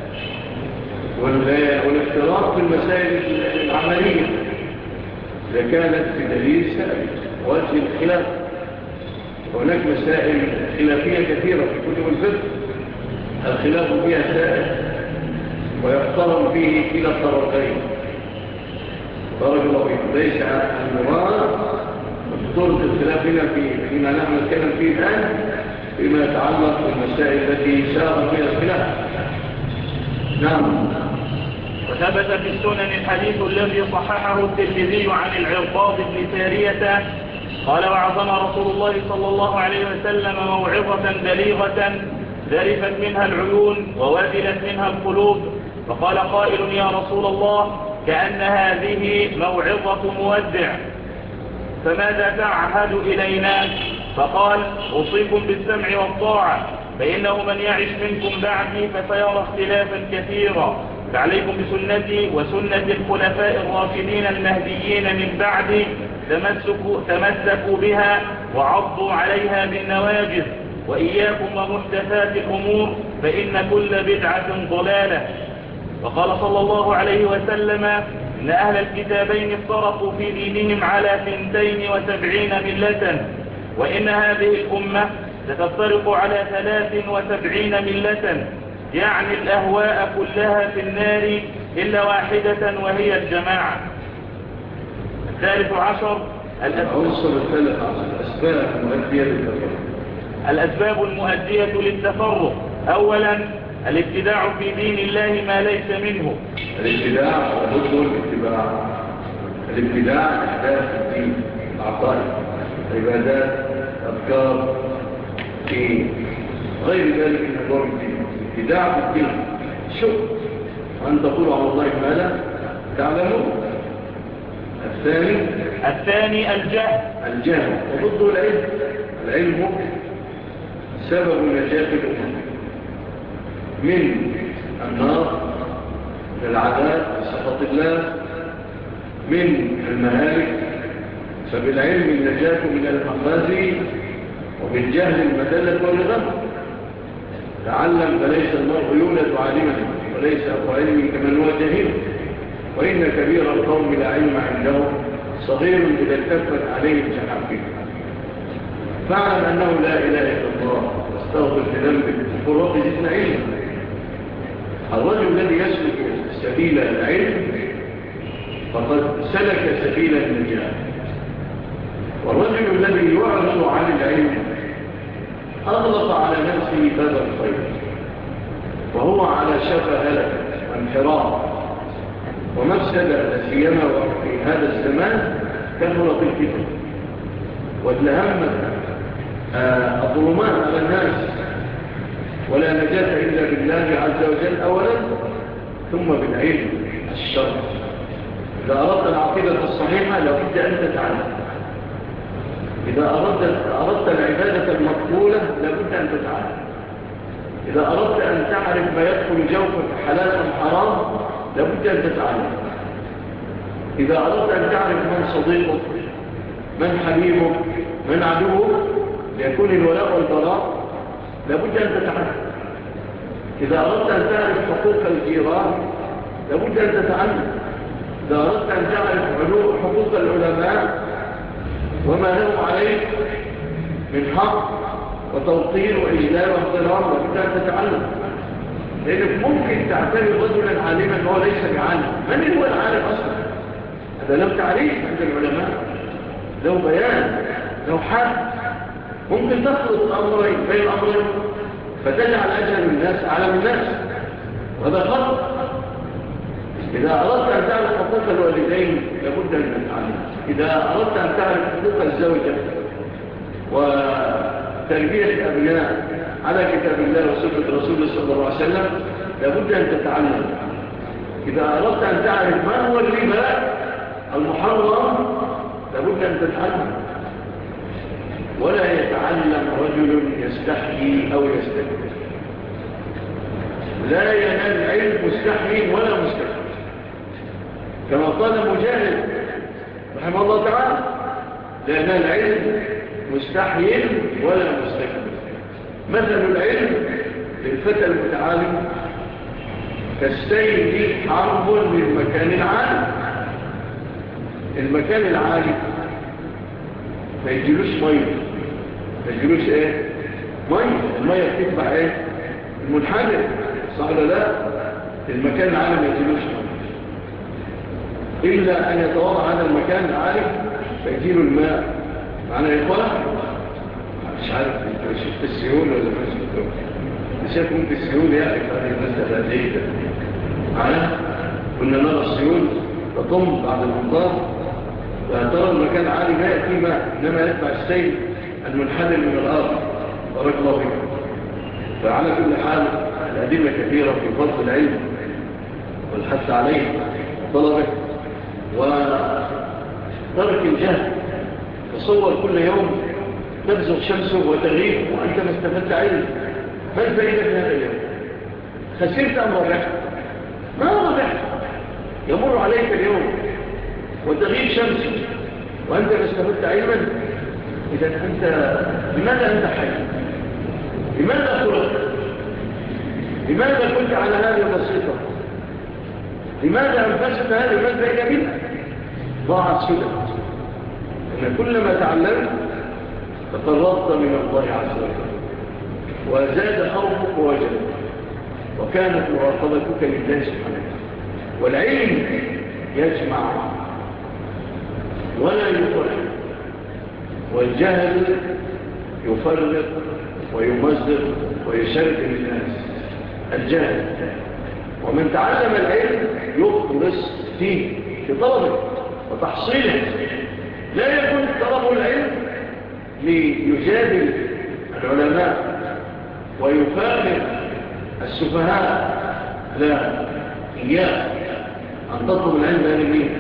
والاختلاط في المسائل العملية إذا كانت بدليل سائل وجه الخلاف. هناك مسائل خلافية كثيرة في كتب الفقه الخلاف فيها سائل ويحترم فيه كلا الطرفين. بارك الله فيكم. ليس المراد خطورة الخلاف هنا فيما نحن نتكلم فيه الآن فيما يتعلق بالمسائل التي سار فيها الخلاف. نعم. وثبت في السنن الحديث الذي صححه الترمذي عن العرباض بن سارية قال: وعظنا رسول الله صلى الله عليه وسلم موعظة بليغة ذرفت منها العيون ووازلت منها القلوب، فقال قائل: يا رسول الله كأن هذه موعظة مودع، فماذا تعهد إلينا؟ فقال: أوصيكم بالسمع والطاعة، فإنه من يعش منكم بعدي فسيرى اختلافا كثيرا، فعليكم بسنتي وسنة الخلفاء الراشدين المهديين من بعدي، تمسكوا بها وعضوا عليها بالنواجذ، وإياكم ومحدثات الأمور فإن كل بدعة ضلالة. وقال صلى الله عليه وسلم: إن أهل الكتابين افترقوا في دينهم على 72 ملة، وإن هذه الأمة ستفترق على 73 ملة، يعني الأهواء كلها في النار إلا واحدة وهي الجماعة. الثالث عشر الأسباب المؤدية للتفرق. أولا الابتداع في دين الله ما ليس منه. الابتداع وضد الاتباع. الابتداع أحداث الدين، عقائد، عبادات، أفكار في غير ذلك من أمور الدين. الابتداع في الدين شوف وأن تقولوا على الله ما لا تعلموا. الثاني الجهل وضد العلم. العلم سبب نجاة الأمة من النار، من العذاب بسخط الله، من المهالك. فبالعلم النجاة من المخازي، وبالجهل المدلة والغم. تعلم فليس المرء يولد عالما، وليس أبو علم كمن هو جاهل، وإن كبير القوم لا علم عنده، صغير إذا التفت عليه الجحافل. فاعلم أنه لا إله إلا الله، واستغفر لذنبك وقل زدنا علما. الرجل الذي يسلك سبيل العلم فقد سلك سبيل النجاة، والرجل الذي يعرض عن العلم أغلق على نفسه باب الخير. وهو على شفا هلك وانحراف ومفسدة لا سيما في هذا الزمان كثرت الفتن وتلهمت الظلمات على الناس ولا نجاة إلا بالله عز وجل أولا ثم بالعلم الشرع. إذا أردت العقيدة الصحيحة لابد أن تتعلم. إذا أردت العبادة المقبولة لابد أن تتعلم. إذا أردت أن تعرف ما يدخل جوفك حلال أم حرام لابد أن تتعلم. إذا أردت أن تعرف من صديقك من حبيبك من عدوك ليكون الولاء والبراء لابد أن تتعلم. إذا أردت أن تعرف حقوق الجيران لابد أن تتعلم. إذا أردت أن تعرف حقوق العلماء وما لهم عليك من حق وتوقير وإجلال واحترام لابد أن تتعلم. لأنك ممكن تعتبر رجلا عالما وهو ليس بعالم. من هو العالم أصلا؟ هذا لو تعريف عند العلماء لو بيان لو حد ممكن تخلط أمرين بين أمرين فتجعل أجهل الناس أعلم الناس وهذا خطأ. إذا أردت أن تعرف حقوق الوالدين لابد أن تتعلم. إذا أردت أن تعرف حقوق الزوجة وتربية الأبناء على كتاب الله وسنة رسوله صلى الله عليه وسلم لابد أن تتعلم. إذا أردت أن تعرف ما هو الربا المحرم لابد أن تتعلم. ولا يتعلم رجل يستحيي أو يستكبر. لا ينال العلم مستحيي ولا مستكبر كما قال مجاهد رحمه الله تعالى لا ينال العلم مستحيي ولا مستكبر. مثل العلم للفتى المتعالم كالسيل حرب للمكان العالي. المكان العالي ما يجيلوش ميه ما يجيلوش ايه ميه. الميه بتتبع ايه المنحدر صح ولا لا؟ المكان العالي ما يجيلوش ميه الا ان يتوضع هذا المكان العالي فيجيله الماء. معنا يا اخوان مش عارف انت شفت السيول ولا ما شفتوش؟ شايف ممكن السيول يعرف هذه المسألة ليه ده معنا؟ كنا نرى السيول تطم بعد الأمطار وترى المكان عالي ما يأتي ماء إنما يتبع السيل المنحدر من الأرض. بارك الله فيكم. فعلى كل حال الأدلة كثيرة في فضل العلم والحث عليه طلبه وترك الجهل. تصور كل يوم تبزغ شمسه وتغيب وأنت ما استفدت علم. ما الفائدة في هذا اليوم؟ خسرت أم ربحت؟ ما ربحت. يمر عليك اليوم وتغيب شمسه وأنت ما استفدت علما. إذا أنت لماذا أنت حي؟ لماذا خلقت؟ لماذا كنت على هذه البسيطة؟ لماذا أنفست هذه؟ ما الفائدة منها؟ ضاعت سدى. أن كلما تعلمت تقربت من الله عز وجل وزاد خوفك ووجدك وكانت مراقبتك لله سبحانه. والعلم يجمع ولا يفرق والجهل يفرق ويمزق ويشرك الناس. الجهل ومن تعلم العلم يخلص فيه في طلبه وتحصيله. لا يكون طلب العلم ليجادل العلماء ويفاخر السفهاء. لا، إياه أن تطلب العلم لأنه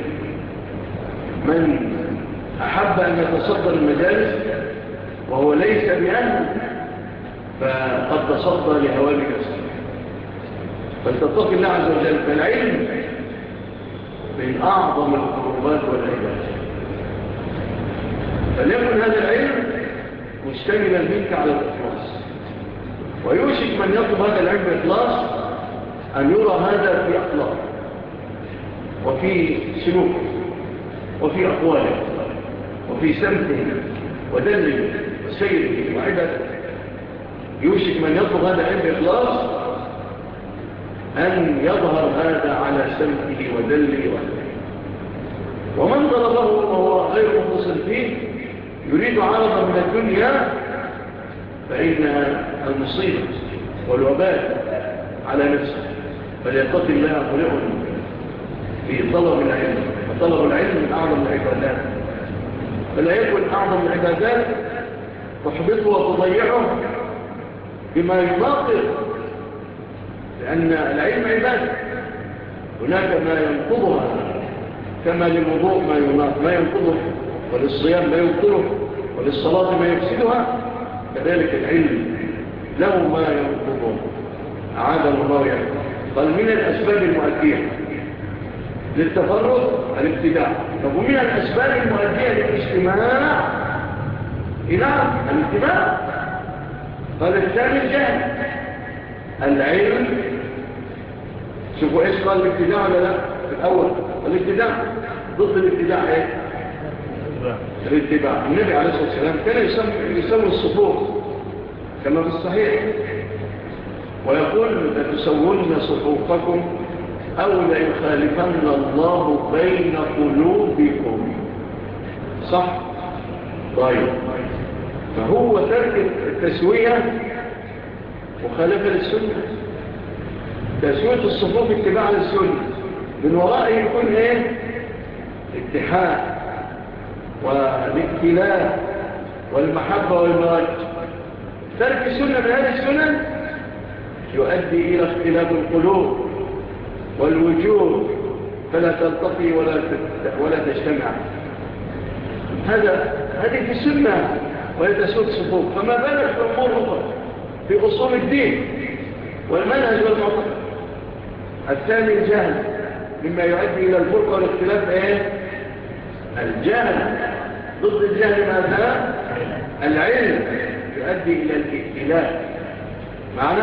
من أحب أن يتصدر المجالس وهو ليس بأهل فقد تصدى لهوام نفسه. فلتتقي الله عز وجل. فالعلم من أعظم القربات والعبادات. فليكن هذا العلم مشتملا منك على الإخلاص. ويوشك من يطلب هذا العلم بإخلاص أن يرى هذا في أخلاق وفي سلوك وفي أقواله وفي سمته ودله وسيره وعبادته. يوشك من يطلب هذا العلم بإخلاص أن يظهر هذا على سمته ودله وعبادته. ومن طلبه وهو غير مخلص فيه يريد عرضا من الدنيا فإن المصيبة والوبال على نفسه، فليتقي الله امرئ في طلب العلم، وطلب العلم من أعظم العبادات، فلا يكن أعظم العبادات تحبطه وتضيعه بما يناقض، لأن العلم عبادة، هناك ما ينقضها، كما للوضوء ما ينقضه، وللصيام ما يبطله، وللصلاة ما يفسدها، كذلك العلم له ما ينقضه. أعاذنا الله يعني. قال من الأسباب المؤدية للتفرد الابتداع. طب ومن الأسباب المؤدية للاجتماع إلى الاتباع؟ قال الثاني الجهل. العلم، شوفوا ايش قال الابتداع ولا لا في الأول؟ الابتداع ضد الابتداع ايه؟ الاتباع. النبي عليه الصلاة والسلام كان يسوي الصفوف كما في الصحيح، ويقول لتسوون صفوفكم أو ليخالفن الله بين قلوبكم. صح؟ طيب، فهو ترك التسوية مخالفة للسنة. تسوية الصفوف اتباع للسنة، من ورائه يكون ايه؟ اتحاد والائتلاف والمحبة والمواد. ترك السنة من هذه السنن يؤدي إلى اختلاف القلوب والوجوه، فلا تلتقي ولا تجتمع. هذه في السنة وهي تسوية الصفوف، فما بالك في أمور أخرى في أصول الدين والمنهج والمعتقد. الثاني الجهل، مما يؤدي إلى الفرقة والاختلاف ايه؟ الجهل. ضد الجهل ماذا؟ العلم، يؤدي إلى الائتلاف معنا،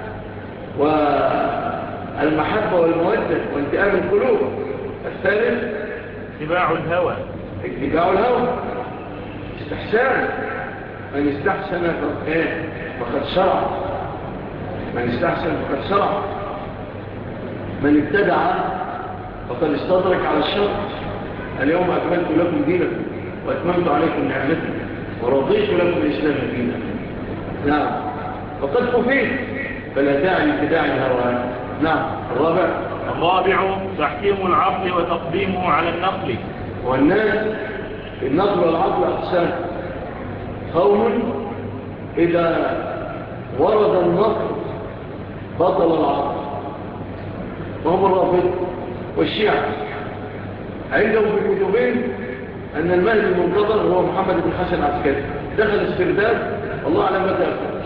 والمحبة والمودة وانتئام القلوب. الثالث اتباع الهوى. اتباع الهوى، استحسان. من استحسن فقد شرع. من استحسن فقد شرع. من ابتدع فقد استدرك على الشرع. اليوم أكملت لكم دينكم وأتممت عليكم نعمتي ورضيت لكم الإسلام دينا. نعم، فقد كفيت، فلا داعي لاتباع الهوى. نعم. الرابع تحكيم العقل وتقديمه على النقل. والناس النقل والعقل أقسام. قوم إذا ورد النقل بطل العقل، وهم الرافضة والشيعة. عندهم في كتبين أن المهدي المنتظر هو محمد بن حسن العسكري، دخل استرداد الله أعلم متى يخرج.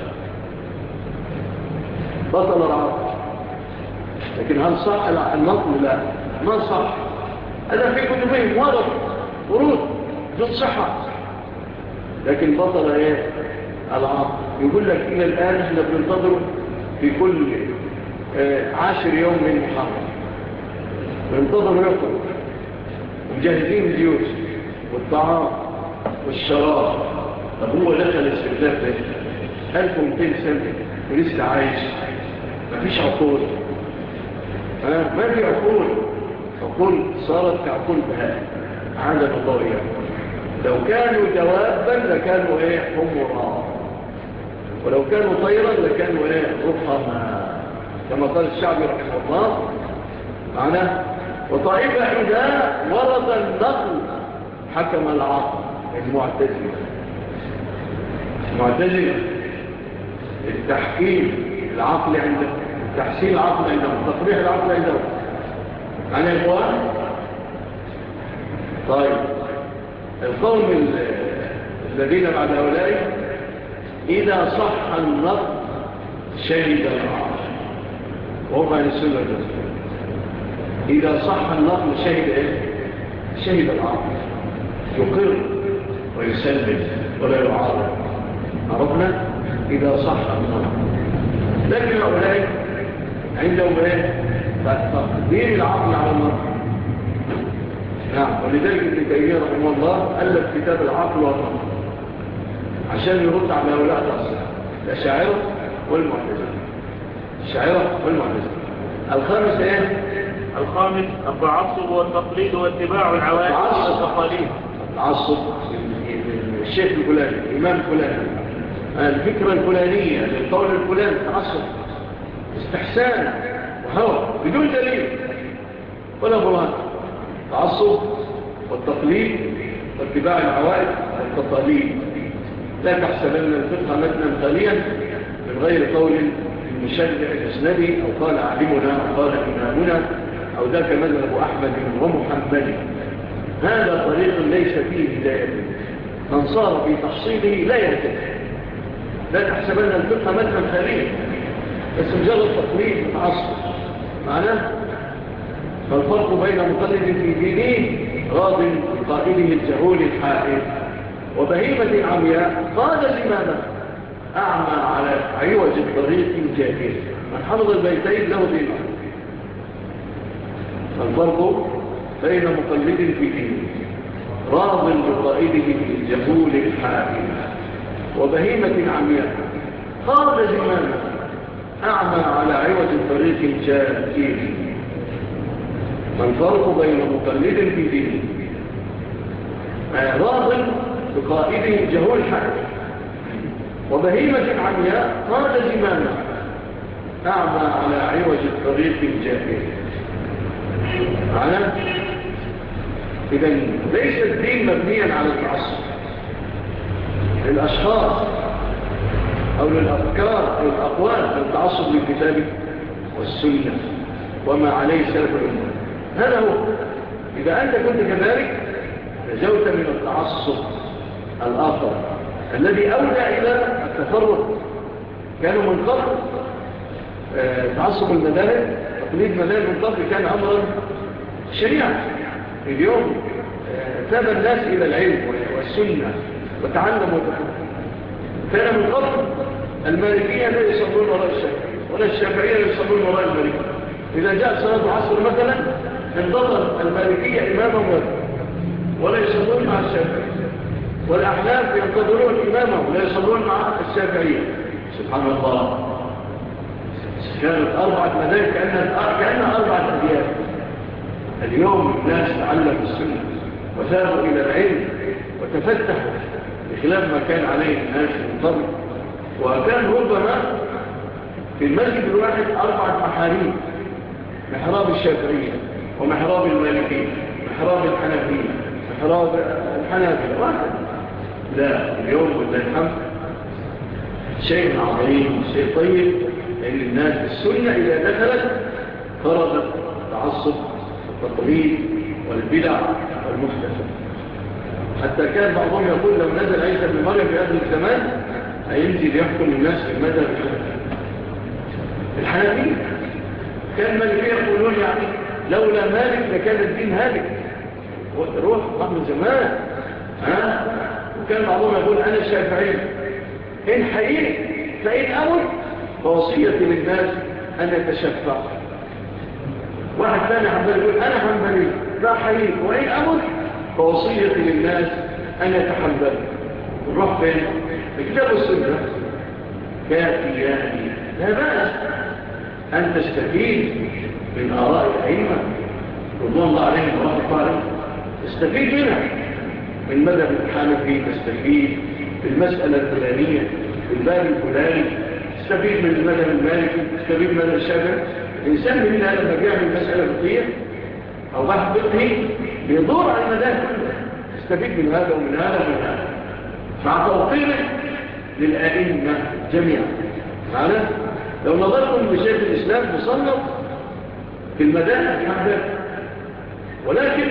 بطل العقل. لكن هل صح النقل؟ لا، ما صح. هذا في كتبين ورود ذو صحة، لكن بطل ايه؟ العقل. يقول لك إلى الآن احنا بننتظر في كل 10 يوم من محرم، بننتظر يخرج، ومجهزين الجيوش والطعام والشراب. طب هو دخل الاسترداد ده 1200 سنة ولسه عايش، مفيش عقول. ما في عقول صارت كعقول بهاء. عادة الله إياه. لو كانوا دوابا لكانوا حمرا، ولو كانوا طيرا لكانوا رخما، كما قال الشعبي رحمه الله معنا. وطائفة إذا ورد النقل حكم العقل. المعتزلة التحكيم العقل عندهم، تحسين العقل عندهم، تقبيح العقل عندهم. معنا يا إخوان؟ طيب، القوم الذين بعد هؤلاء إذا صح النقل شهد العقل، وهم عن السنة والجماعة. إذا صح النقل شهد العقل، يقر ويسلم ولا يعارض. عرفنا؟ إذا صح النقل. لكن هؤلاء عندهم تقديم العقل على النقل. نعم. ولذلك ابن تيمية رحمه الله ألف كتاب العقل والنقل عشان يرد على هؤلاء الأشاعرة والمعتزلة. الخامس الخامس التعصب والتقليد واتباع العوائد والتقاليد. التعصب، الشيخ الفلاني، الإمام الفلاني، الفكرة الفلانية، للقول الفلاني، تعصب استحسان وهوى بدون دليل ولا برهان. تعصب والتقليد واتباع العوائد والتقاليد. لا تحسبن الفقه متنا خاليا من غير قول المشرع الأسندي أو قال عالمنا أو قال إمامنا أو ذاك مذهب أحمد ومحمد. هذا طريق ليس فيه هداية، من صار في تحصيله لا يهتدي. لا تحسبن الفقه متنا خاليا بس مجرد تقليد متعصب. معناه فالفرق بين مقلد في دينه راض بقائده الجهول الحائر وبهيمة عمياء قال زمامه أعمى على عوج الطريق جاهل. من حفظ البيتين له دينه. الفرق بين مقلد في دينه راض بقائده الجهول الحائر وبهيمة عمياء قال زمامه أعمى على عوج الطريق جاهل. الفرق بين مقلد في دينه راض بقائده الجهول الحائر وبهيمة عمياء قال زمامه أعمى على عوج الطريق الجاهل. معنى إذن ليس الدين مبنيا على التعصب للأشخاص أو للأفكار أو الأقوال، التعصب للكتاب والسنة وما عليه سلف الأمة. هذا هو. إذا أنت كنت كذلك نجوت من التعصب الآخر الذي أولى إلى التفرق. كانوا من قبل تعصب المذاهب تقليد مذاهب من قبل كان أمرا شريعا. اليوم تاب الناس إلى العلم والسنة وتعلموا وتفرق. كان من قبل المالكية لا يصلون وراء الشافعية ولا الشافعية لا يصلون وراء المالكية. إذا جاء صلاة العصر مثلا انتظر المالكية إمامهم ولا يصلون مع الشافعية، والأحناف ينتظرون إمامهم ولا يصلون مع الشافعية. سبحان الله. كانت أربعة مذاهب كأنها أربعة أديان. اليوم الناس تعلموا السنة وذهبوا إلى العلم وتفتحوا بخلاف ما كان عليه الناس من قبل. وكان ربما في المسجد الواحد 4 محاريب: محراب الشافعية ومحراب المالكية، محراب الحنفية، محراب الحنابلة، واحد. لا، اليوم بالله الحمد شيء عظيم، شيء طيب، لأن الناس السنة إذا دخلت فرضت التعصب والتقليد والبدع والمحدثة. حتى كان بعضهم يقول لو نزل عيسى بن مريم في هذا الزمان هينزل يحكم الناس في المذهب الحنفية. كان المالكية يقولون يعني لولا مالك لكان الدين هالك. روح من زمان. وكان بعضهم يقول أنا الشافعي إن حييت فإن أمر فوصية للناس أن يتشفع. واحد ثاني حنبلي يقول أنا حنبلي لا حييت وإن أمر فوصية للناس أن يتحمل. نروح فين؟ الكتاب والسنة كافيان. لا بأس أن تستفيد من آراء الأئمة رضوان الله عليهم ورحمة الله عليهم، تستفيد منها. من مذهب الحنفي تستفيد في المسألة الفلانية في الباب الفلاني، تستفيد من المذهب المالكي، تستفيد من المذهب الشافعي. الإنسان مننا لما بيعمل مسألة فقهية أو بحث فقهي بيدور على المذاهب، تستفيد من هذا ومن هذا ومن هذا مع توقيره للأئمة جميعا. معنا لو نظرتم بشيخ الإسلام مصنف في المذاهب الحنبلية، ولكن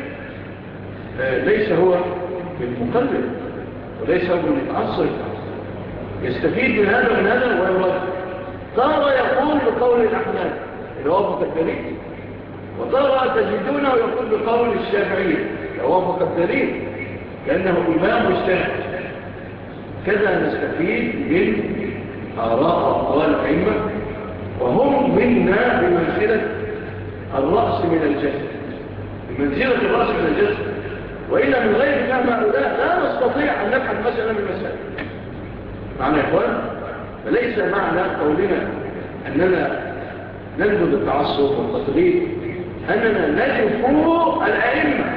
ليس هو بالمقلد وليس هو بالمتعصب، يستفيد من هذا ومن هذا ويرد. ترى يقول بقول الأحناف إذا وافق الدليل، وترى تجدونه يقول بقول الشافعية إذا وافق الدليل لأنه إمام مجتهد. كذا نستفيد من آراء وأقوال الأئمة، وهم منا بمنزلة الرأس من الجسد، بمنزلة الرأس من الجسد. وإلا من غير فهم هؤلاء لا نستطيع أن نفعل مسألة من المسائل. معنى يا إخوان، فليس معنى قولنا أننا ننبذ التعصب والتقليد أننا نجفو الأئمة.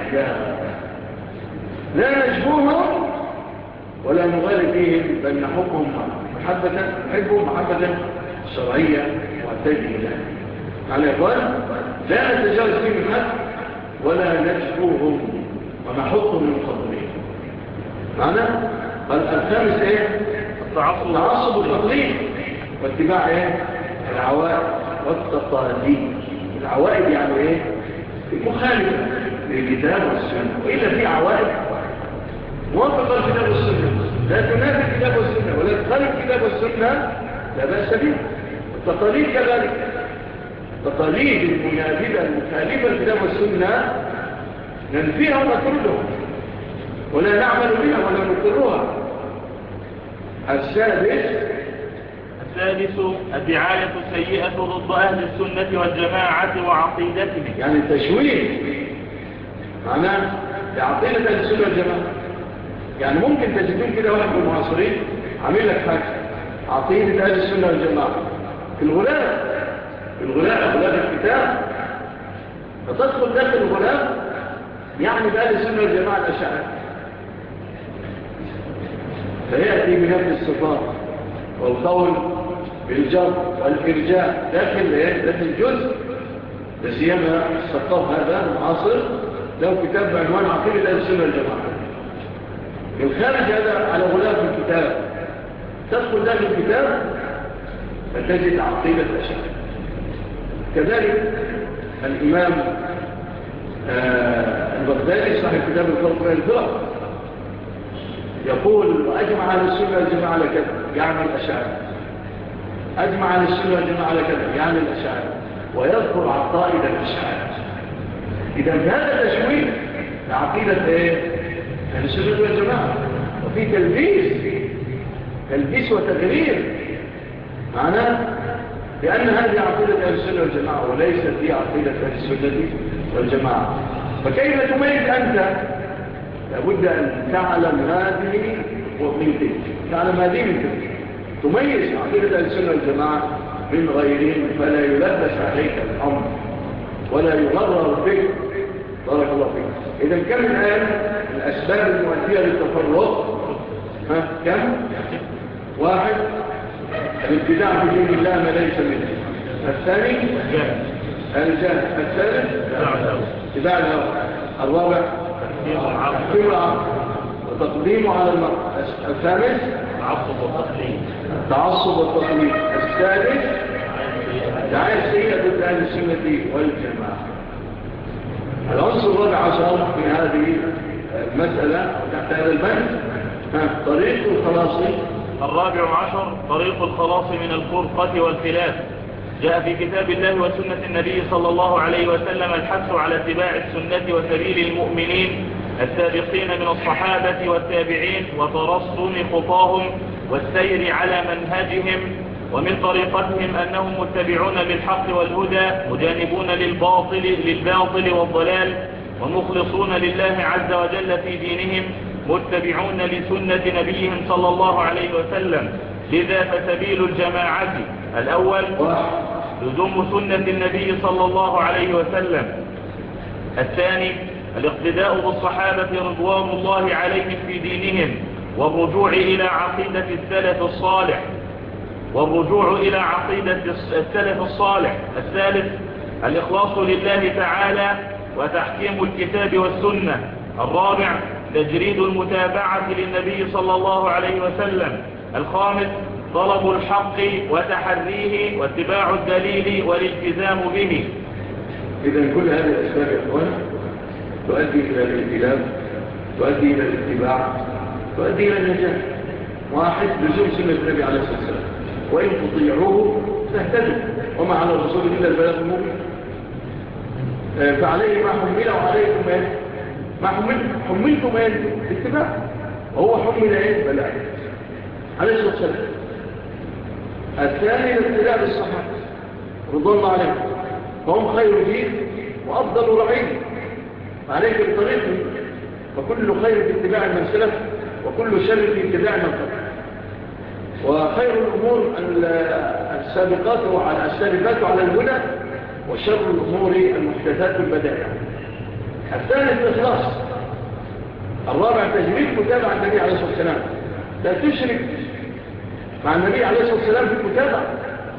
لا نجفوهم ولا نغالي فيهم، بل نحبهم محبة شرعية نحتاج إليه. يعني يقول لا نتجاوز فيهم الحد ولا نجفوهم ونحطهم من قبلهم. معنى الخامس ايه؟ التعصب والتقليد واتباع ايه؟ العوائد والتقاليد. العوائد يعني ايه؟ مخالفة للكتاب والسنة، وإلا في عوائد موافقة الكتاب والسنة لا تنافي الكتاب والسنة ولا تخالف الكتاب والسنة لا بأس به. التقاليد كذلك، تقاليد المنافذة المخالفة الكتاب والسنة ننفيها ونطردها ولا نعمل بها ولا نقرها. السادس الدعاية السيئة ضد أهل السنة والجماعة وعقيدتهم، يعني تشويه معناه لعقيدة أهل السنة والجماعة. يعني ممكن تجدون كده واحد من المعاصرين عامل لك حاجة عقيدة أهل السنة والجماعة في الغلاف الكتاب، فتدخل داخل الغلاف يعني بأهل السنة والجماعة الأشاعرة، فيأتي بنفس الصفات والقول بالجر والإرجاء داخل جزء. لسيما السقاف هذا المعاصر له كتاب بعنوان عقيدة أهل السنة والجماعة. الخارج هذا على غلاف الكتاب، تدخل داخل الكتاب فتجد عقيدة الأشاعرة. كذلك الإمام البغدادي صاحب كتاب الفرق بين الفرق يقول وأجمع أهل السنة والجماعة على كذا يعني الأشاعرة، أجمع أهل السنة والجماعة على كذا يعني الأشاعرة، ويذكر عقائد الأشاعرة. إذا هذا تشويه لعقيدة أهل السنة والجماعة، وفي تلبيس وتغيير معناه لأن هذه عقيدة أهل السنة والجماعة وليست هي عقيدة أهل السنة والجماعة. فكيف تميز أنت؟ لابد أن تعلم هذه ومن تلك، تعلم هذه من تلك، تميز عقيدة أهل السنة والجماعة من غيرهم، فلا يلبس عليك الأمر ولا يغرر بك. بارك الله فيك. إذا كم الآن الأسباب المؤدية للتفرق؟ كم؟ 1 الابتداع في دين الله ما ليس منه. الثاني الجهل. الثالث اتباع الهوى. الرابع تحكيم العقل وتقديمه على المرء. الخامس التعصب والتقليد. السادس الدعاية السيئة ضد أهل السنة والجماعة. العنصر الرابع عشر في هذه المسألة تحت هذا البند طريق الخلاص. الرابع عشر طريق الخلاص من الفرقة والخلاف. جاء في كتاب الله وسنة النبي صلى الله عليه وسلم الحث على اتباع السنة وسبيل المؤمنين السابقين من الصحابة والتابعين وترسم خطاهم والسير على منهجهم، ومن طريقتهم أنهم متبعون للحق والهدى مجانبون للباطل والضلال ومخلصون لله عز وجل في دينهم متبعون لسنة نبيهم صلى الله عليه وسلم. لذا فسبيل الجماعة الأول لزوم سنة النبي صلى الله عليه وسلم. الثاني الاقتداء بالصحابة رضوان الله عليهم في دينهم والرجوع إلى عقيدة السلف الصالح. الثالث الإخلاص لله تعالى وتحكيم الكتاب والسنة. الرابع تجريد المتابعة للنبي صلى الله عليه وسلم. الخامس طلب الحق وتحريه واتباع الدليل والالتزام به. إذن كل هذه الأسباب يا أخوان تؤدي إلى الالتزام، تؤدي إلى الاتباع، تؤدي إلى النجاة. 1 لزوم سنة النبي عليه الصلاة والسلام، وإن تطيعوه تهتدوا وما على الرسول إلا البلاغ المبين. فعليه ما حمل وعليكم ما حملتم الاتباع، وهو حمل بلاغ عليه الصلاة والسلام. الثاني الاتباع بالصحابة رضوان الله عليهم، فهم خير دين وأفضل رعيل، فعليك بطريقهم، فكل خير في اتباع من سلف وكل شر في اتباع من قبل. وخير الأمور السابقات على الهدى، وشر الأمور المحدثات البدائع. الثالث الإخلاص. الرابع تجريد متابعة النبي عليه الصلاة والسلام، لا تشرك مع النبي عليه الصلاة والسلام في المتابعة،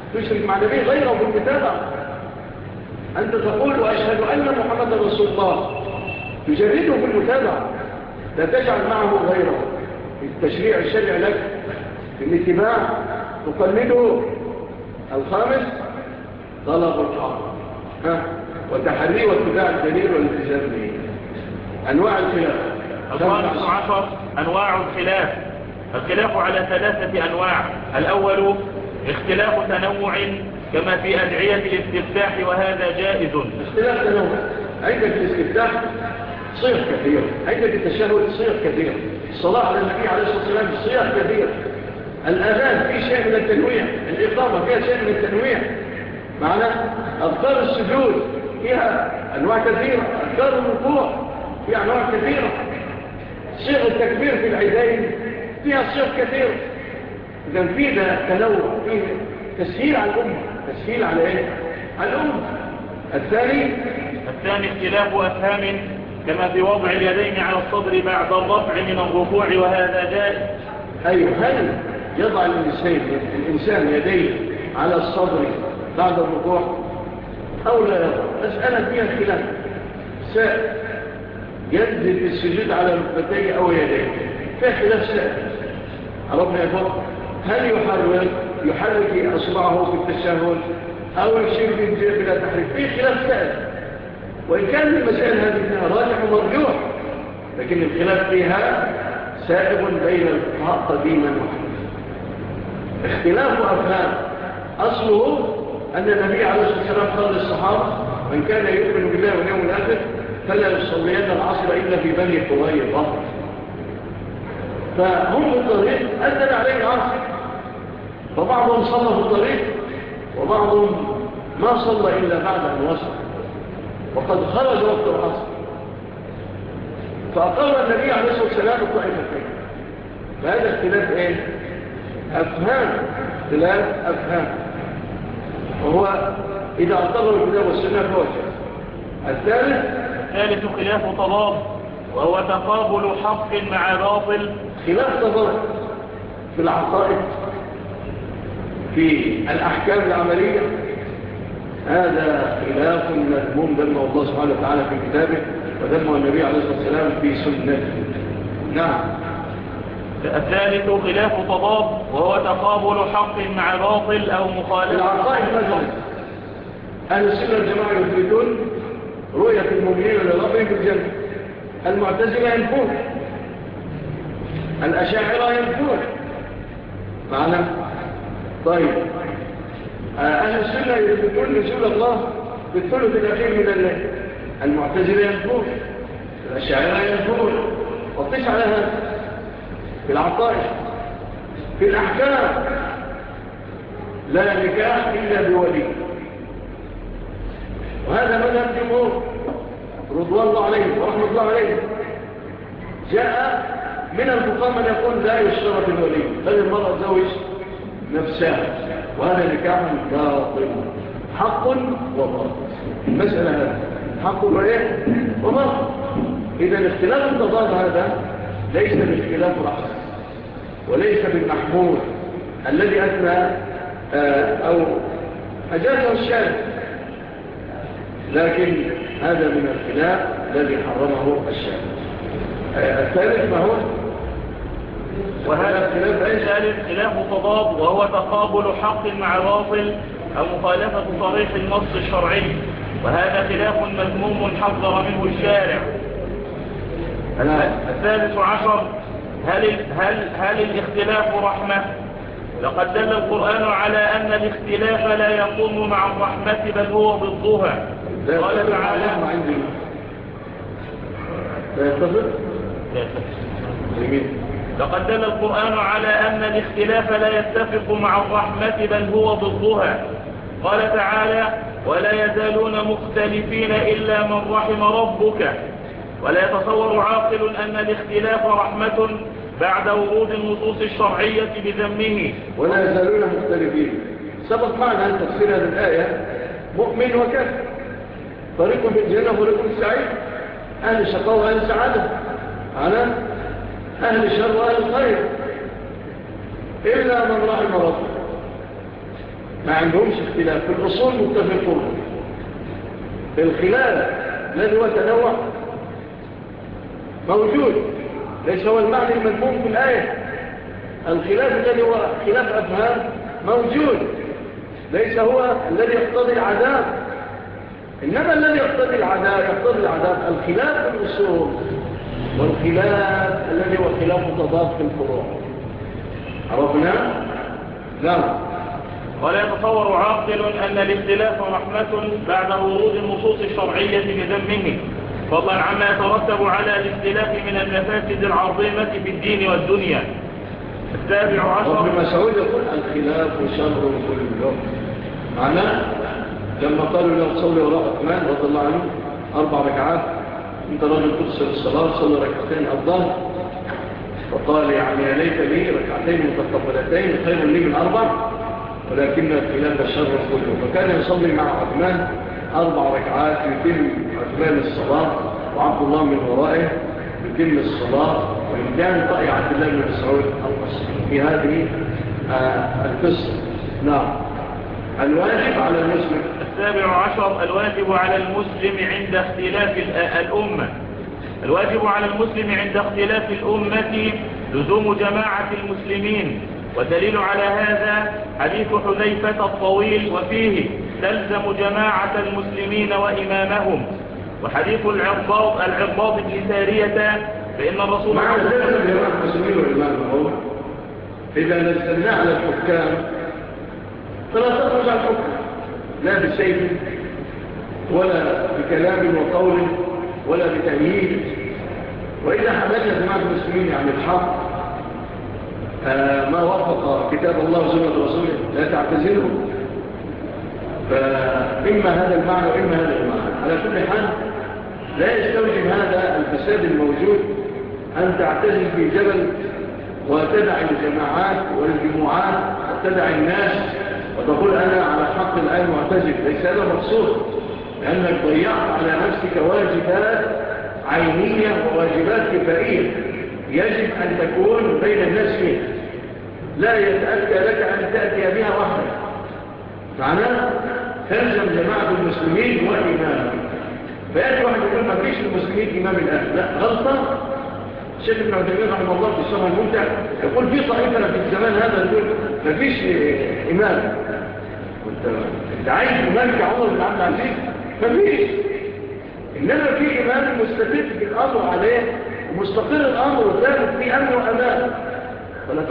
تشرك مع نبي غيره بالمتابعة. أنت تقول وأشهد أن محمد رسول الله، تجرده بالمتابعة، لا تجعل معه غيره. التشريع الشرع لك بالاتباع تقلده. الخامس طلب الحق وتحري واتباع الدليل والالتزام به. أنواع الخلاف. الخامس عشر أنواع الخلاف. الخلاف على 3 أنواع. الأول اختلاف تنوع كما في أدعية الاستفتاح، وهذا جائز. اختلاف تنوع، عندك الاستفتاح صيغ كثيرة، عندك التشهد صيغ كثيرة، الصلاة على النبي عليه الصلاة والسلام صيغ كثيرة، الأذان فيه شيء من التنويع، الإقامة فيها شيء من التنويع، معنى أذكار السجود فيها أنواع كثيرة، أذكار الركوع فيها أنواع كثيرة، صيغ التكبير في العيدين فيها صيغ كثيرة. إذن في ده تنوع، فيه تسهيل على الأمة. تسهيل على إيه؟ على الأمة. الثاني اختلاف أفهام كما في وضع اليدين على الصدر بعد الرفع من الركوع، وهذا جائز. أيوه، هل يضع الإنسان يديه على الصدر بعد الركوع أو لا يضع؟ مسألة فيها خلاف سائل. ينزل بالسجود على ركبتيه أو يديه، فيها خلاف سائل. عرفنا يقول هل يحرك أصبعه في التشهد أو يشير بالجيب بلا تحريك؟ فيه خلاف سائل. وإن كان المسائل هذه فيها راجح ومرجوح، لكن الخلاف فيها سائغ بين الفقهاء قديما وحديثا. اختلاف أفهام أصله أن النبي عليه الصلاة والسلام قال للصحابة: من كان يؤمن بالله واليوم الآخر فلا يصلين العصر إلا في بني قريظة. فهم في الطريق أذن عليه العصر، فبعضهم صلى في الطريق وبعضهم ما صلى إلا بعد أن وصل وقد خرج وقت العصر. فأقر النبي عليه الصلاة والسلام الطائفتين. فهذا اختلاف ايه؟ أفهام. اختلاف أفهام، وهو إذا اعتبر الكتاب والسنة فهو جائز. الثالث خلاف تضاد، وهو تقابل حق مع باطل. خلاف تضاد في العقائد، في الأحكام العملية، هذا خلاف مذموم ذمه الله سبحانه وتعالى في كتابه، وذمه النبي عليه الصلاة والسلام في سنته. نعم. الثالث خلاف تضاد، وهو تقابل حق مع باطل أو مخالفة. العقائد مثلا أهل السنة والجماعة يثبتون رؤية المؤمنين لربهم في الجنة، المعتزلة ينفون، الأشاعرة ينفون. معنا؟ طيب، أهل السنة يثبتون نزول الله في الثلث الأخير من الليل، المعتزلة ينفون، الأشاعرة ينفون. وقس على هذا في العقائد. في الأحكام لا نكاح إلا بولي، وهذا مذهب الجمهور رضوان الله عليهم ورحمة الله عليهم. جاء من الفقهاء من يقول لا يشترط الولي، بل المرأة تزوج نفسها، وهذا نكاح باطل. حق وباطل، المسألة هذا حق وإيه وباطل. إذا اختلاف التضاد هذا ليس باختلاف رأس، وليس بالمحمول الذي أثنى أو أجازه الشارع، لكن هذا من الخلاف الذي حرمه الشارع. الثالث ما هو؟ وهذا الثالث خلاف تضاد، وهو تقابل حق مع باطل أو مخالفة صريح النص الشرعي، وهذا خلاف مذموم حذر منه الشارع. الثالث عشر هل الاختلاف رحمة؟ لقد دل القرآن على أن الاختلاف لا يقوم مع الرحمة بل هو ضدها. قال تعالى: لقد دل القرآن على أن الاختلاف لا يتفق مع الرحمة بل هو ضدها. قال تعالى: ولا يزالون مختلفين إلا من رحم ربك. ولا يتصور عاقل أن الاختلاف رحمة بعد ورود النصوص الشرعية بذمه. ولا يزالون مختلفين، سبق معنا أن تفسير هذه الآية مؤمن وكافر، فريق في الجنة وفريق في السعيد، أهل الشقاء وأهل السعادة، على أهل الشر وأهل الخير، إلا من رحم ربك. ما عندهمش اختلاف في الأصول، متفقون. الخلاف الذي هو تنوع موجود، ليس هو المعنى المذموم في الآية. الخلاف الذي هو خلاف أفهام موجود، ليس هو الذي يقتضي العذاب. إنما الذي يقتضي العذاب الخلاف في الأصول، والخلاف الذي هو خلاف متضاد في الفروع. عرفنا؟ نعم. ولا يتصور عاقل أن الاختلاف رحمة بعد ورود النصوص الشرعية بذمه، فضلا عما يترتب على الاختلاف من المفاسد العظيمة في الدين والدنيا. السابع عشر. ابن مسعود يقول الخلاف شر كله. معناه لما قالوا له صلي وراء عثمان رضي الله عنه 4 ركعات، انت رجل تقصر الصلاة، صلي ركعتين أفضل. فقال يعني يا ليت لي ركعتين متقبلتين خير لي من 4، ولكن الخلاف شر كله. فكان يصلي مع عثمان 4 ركعات يتم عثمان الصلاة وعبد الله من ورائه يتم الصلاة، وإن كان رأي عبد الله بن مسعود القصر في هذه القصة. نعم. الواجب على المسلم. السابع عشر. الواجب على المسلم عند اختلاف الأمة. الواجب على المسلم عند اختلاف الأمة لزوم جماعة المسلمين، والدليل على هذا حديث حذيفة الطويل وفيه تلزم جماعة المسلمين وإمامهم، وحديث العرباض بن سارية فإن الرسول مع تلزم جماعة المسلمين وإمامهم. إذا نزلنا على الحكام فلا تخرج عن الحكم، لا بسيف ولا بكلام وقول ولا بتأييد. وإذا حملنا جماعة المسلمين عن الحق ما وافق كتاب الله وسنة رسوله لا تعتزله. فإما هذا المعنى وإما هذا المعنى. على كل حال لا يستوجب هذا الفساد الموجود أن تعتزل في جبل وتدع الجماعات والجموعات وتدع الناس وتقول أنا على حق الآن معتزل. ليس هذا مقصود، لأنك ضيعت على نفسك واجبات عينية وواجبات كفائية يجب أن تكون بين الناس فيها، لا يتأتى لك أن تأتي بها وحدك. معناه تلزم جماعة المسلمين وإمامهم. فيأتي واحد يقول ما فيش المسلمين إمام الآن، لا، غلطة. الشيخ ابن عثيمين رحمه الله في الشرح الممتع يقول في طائفة في الزمان هذا يقول ما فيش إمام. انت عايز إمام كعمر بن عبد العزيز؟ ما فيش. إنما في إمام مستفيد بالأمر عليه ومستقر الأمر وثابت في أمن وأمان، فلا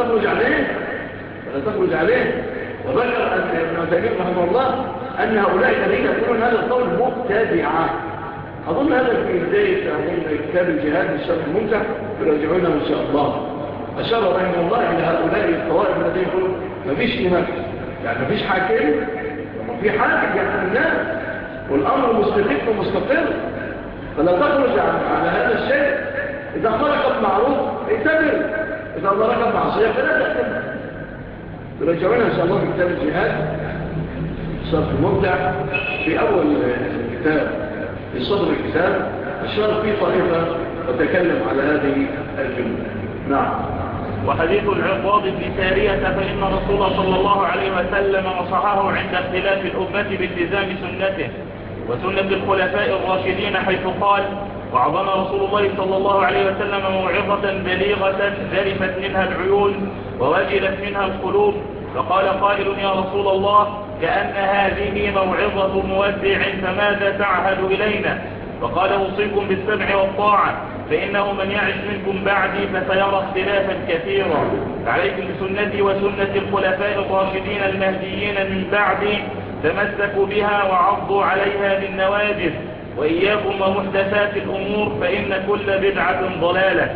تخرج عليه. وذكر ابن عثيمين رحمه الله أن هؤلاء الذين يقولون هذا القول مبتدعة. أظن هذا في بداية كتاب الجهاد بالشرح الممتع يراجعونه إن شاء الله. أشار رحمه الله إلى هؤلاء الطوائف الذين يقولون ما فيش إمام، يعني ما فيش حاكم، وفي حاكم يحكم الناس والأمر مستقر ومستقر. فلا تخرج على هذا الشيء. إذا مرقب معروف اعتبر، إذا مرقب معصية فلا تعتبر. يراجعونه إن شاء الله في كتاب الجهاد الشرح الممتع في أول الكتاب في صدر الكتاب أشار في طائفة وتكلم على هذه الجملة. نعم. وحديث العرباض بن سارية فإن رسول صلى الله عليه وسلم نصحه عند اختلاف الأمة بالتزام سنته وسنة الخلفاء الراشدين، حيث قال: وعظنا رسول الله صلى الله عليه وسلم موعظة بليغة ذرفت منها العيون ووجلت منها القلوب، فقال قائل: يا رسول الله كأن هذه موعظة مودع، فماذا تعهد إلينا؟ فقال: أوصيكم بالسمع والطاعة، فإنه من يعش منكم بعدي فسيرى اختلافا كثيرا، فعليكم بسنتي وسنة الخلفاء الراشدين المهديين من بعدي، تمسكوا بها وعضوا عليها بالنواجذ، وإياكم ومحدثات الأمور فإن كل بدعة ضلالة.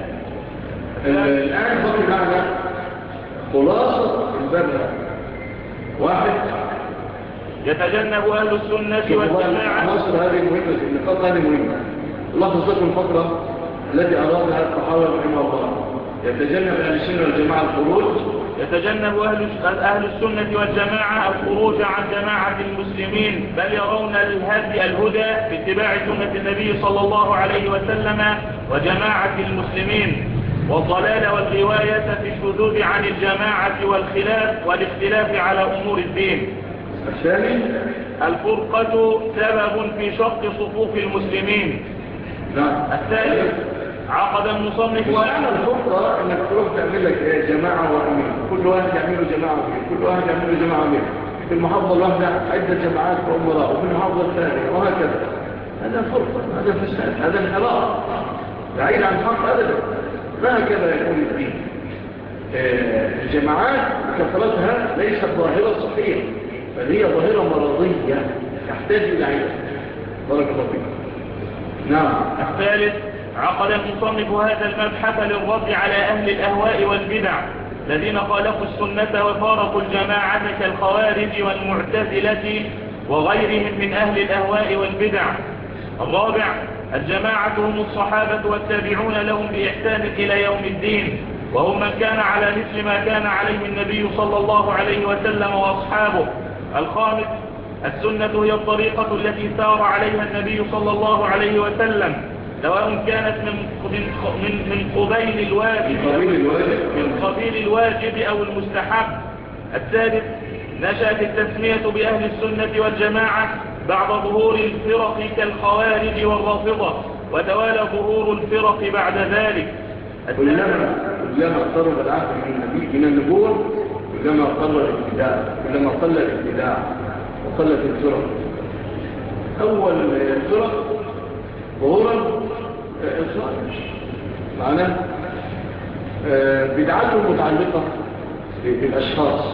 الآن بقي معنا خلاصة الباب. 1. يتجنب أهل السنة والجماعة. مصر هذه مهمة، النقاط هذه مهمة. الله لكم الفقرة التي أرادها الطحاوي رحمه الله. يتجنب أهل السنة والجماعة الخروج. يتجنب أهل السنة والجماعة الخروج عن جماعة المسلمين، بل يرون الهدى في اتباع سنة النبي صلى الله عليه وسلم وجماعة المسلمين، والضلال والغواية في الشذوذ عن الجماعة والاختلاف على أمور الدين. الثاني الفرقة سبب في شق صفوف المسلمين. نعم. الثالث عقد المصنف مش معنى الفرقة انك تروح تعمل لك جماعة وامين، كل واحد يعمله جماعة وامين، كل واحد يعمله جماعة وامين، في المحافظة الواحدة عدة جماعات وامراء، وفي المحافظة الثانية وهكذا. هذا فرقة، هذا فساد، هذا انحراف بعيد عن الحق ابدا. ما هكذا يكون الدين. الجماعات كثرتها ليست ظاهرة صحية، بل هي ظاهرة مرضية تحتاج إلى علاج. بارك الله فيك. نعم. الثالث عقد المصنف هذا المبحث للرد على أهل الأهواء والبدع الذين خالفوا السنة وفارقوا الجماعة كالخوارج والمعتزلة وغيرهم من أهل الأهواء والبدع. الرابع الجماعة هم الصحابة والتابعون لهم بإحسان إلى يوم الدين، وهم من كان على مثل ما كان عليه النبي صلى الله عليه وسلم وأصحابه. الخامس السنة هي الطريقة التي سار عليها النبي صلى الله عليه وسلم، سواء كانت من قبيل الواجب أو المستحب. السادس نشأت التسمية بأهل السنة والجماعة بعد ظهور الفرق كالخوارج والرافضة، وتوالى ظهور الفرق بعد ذلك. كلما اقترب العهد من النبوة كلما قل الابتداع وقلت الفرق. أول الفرق ظهورا الخارج معناه بدعاتهم متعلقة بالأشخاص،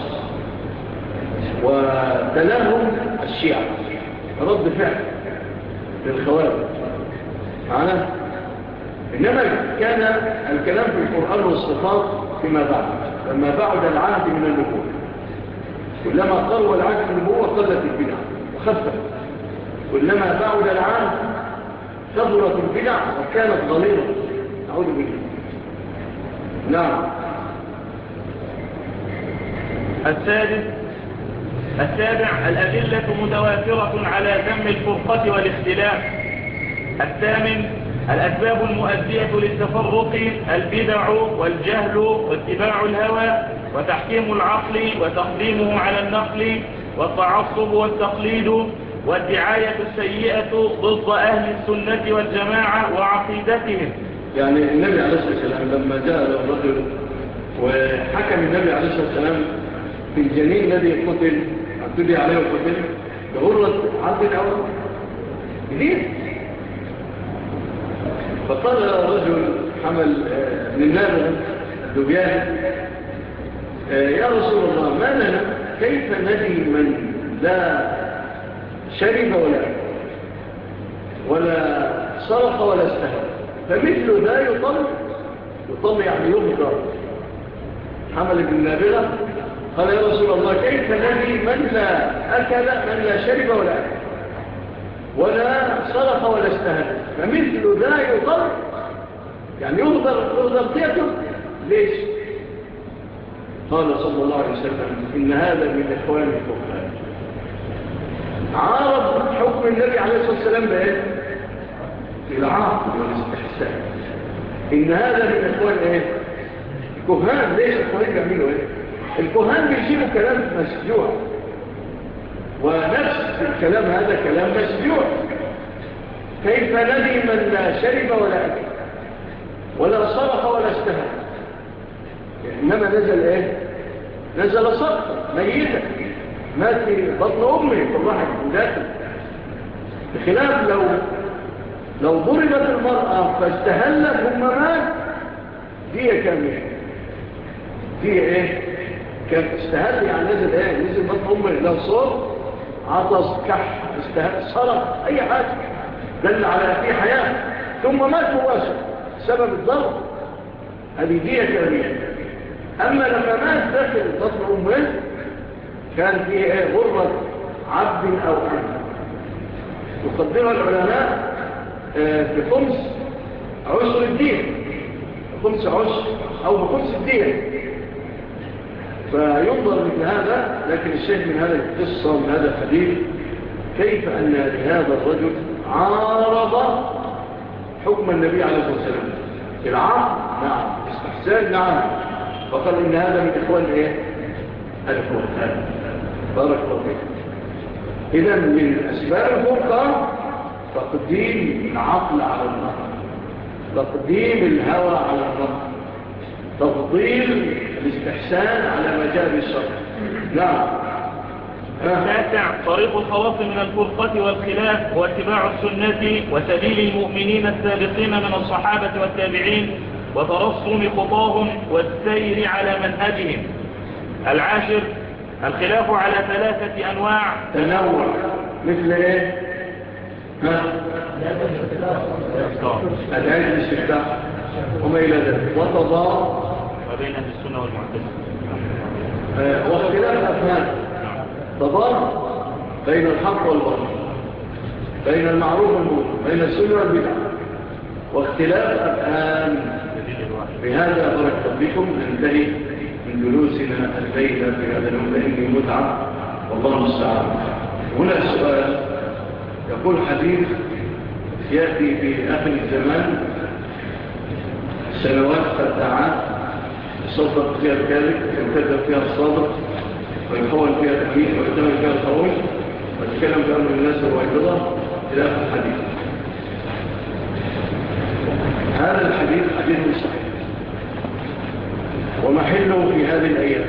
وتلاهم الشيعة رد فعل للخوارج معناه. إنما كان الكلام في القرآن والصفات فيما بعد، لما بعد العهد من النبوة كلما قرب العهد من النبوة قلت البدع وخفت، كلما بعد العهد كثرت البدع وكانت ضليلة. نعوذ بالله. نعم. السابع الأدلة متوافرة على ذم الفرقة والاختلاف. الثامن الأسباب المؤدية للتفرق البدع والجهل واتباع الهوى وتحكيم العقل وتقديمه على النقل والتعصب والتقليد والدعاية السيئة ضد أهل السنة والجماعة وعقيدتهم. يعني النبي عليه الصلاة والسلام لما جاء له الرجل وحكم النبي عليه الصلاة والسلام في الجنين الذي قتل اعتدي عليه وقتل بغرة عبد الأول جديد، فقال رجل حمل من نابغ الدبيان يا رسول الله ما لنا كيف ندي من لا شرب ولا صرخ ولا استهل، فمثل ذا يطل يعني يبقى. حمل ابن نابغة قال يا رسول الله كيف ندي من لا أكل من لا شرب ولا أكل ولا صرخ ولا استهل، فمثل ذا يطل يعني يغدر تيته ليش؟ قال صلى الله عليه وسلم إن هذا من إخوان الكفار. عارض حكم النبي عليه الصلاة والسلام بإيه؟ العاقل والاستحسان. إن هذا من إخوان إيه؟ الكهان. ليش الكهان بيعملوا إيه؟ الكهان بيجيبوا كلام مسجوع، ونفس الكلام هذا كلام مسجوع. كيف ندي من لا شرب ولا أكل ولا صرخ ولا استهل، إنما نزل إيه؟ نزل صرخ ميتا مات في بطن أمه في الرحم وداخل. بخلاف لو ضربت المرأة فاستهلت ثم مات دي كاملة. دي إيه؟ كان استهل يعني نزل إيه؟ نزل بطن أمه لو صوت عطس كح استهل صرخ أي حاجة دل على في حياة ثم مات مباشر سبب الضرب، هذه دي كاملة. أما لما مات داخل بطن أمه كان فيه غرة عبد أو أمة. يقدرها العلماء بخمس عشر الدين، بخمس عشر أو بخمس الدين، فينظر مثل هذا. لكن الشيء من هذا القصة من هذا الحديث كيف أن لهذا الرجل عارض حكم النبي عليه الصلاة والسلام العقل نعم استحسان نعم، فقال إن هذا من إخوان إيه؟ الإخوان. بارك الله فيك. إذا من أسباب الفرقة تقديم العقل على النقل، تقديم الهوى على النقل، تفضيل الاستحسان على ما جاء بالشرع. نعم. التاسع طريق الخلاص من الفرقة والخلاف هو اتباع السنة وسبيل المؤمنين السابقين من الصحابة والتابعين وترسم خطاهم والسير على منهجهم. العاشر الخلاف على 3 أنواع. تنوع مثل ايه؟ أدعية الاستفتاح وما إلى ذلك، وتضاد وبين أهل السنة والمعتزلة، واختلاف أفهام، تضاد بين الحق والباطل، بين المعروف والمنكر، بين السنة والبدعة، واختلاف أفهام. بهذا بارك بكم ننتهي من جلوسنا الليلة في هذا اليوم لأني متعة والله المستعان. هنا السؤال، يقول حديث يأتي في آخر الزمان سنوات فتاعات يصدق فيها الكاذب ويكذب فيها الصادق ويحول فيها الأمين ويتمل فيها الخوش ويتكلم في أمر الناس والويضة إلى آخر الحديث. هذا الحديث حديث صحيح ومحله في هذه الأيام.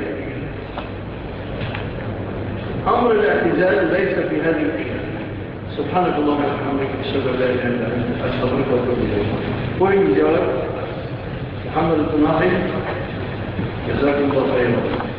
أمر الاعتزال ليس في هذه الأيام. سبحانك اللهم وبحمدك أشهد أن لا إله إلا أنت أستغفرك وأتوب إليك. قولي الجواب محمد الطناحي جزاكم الله خيرا.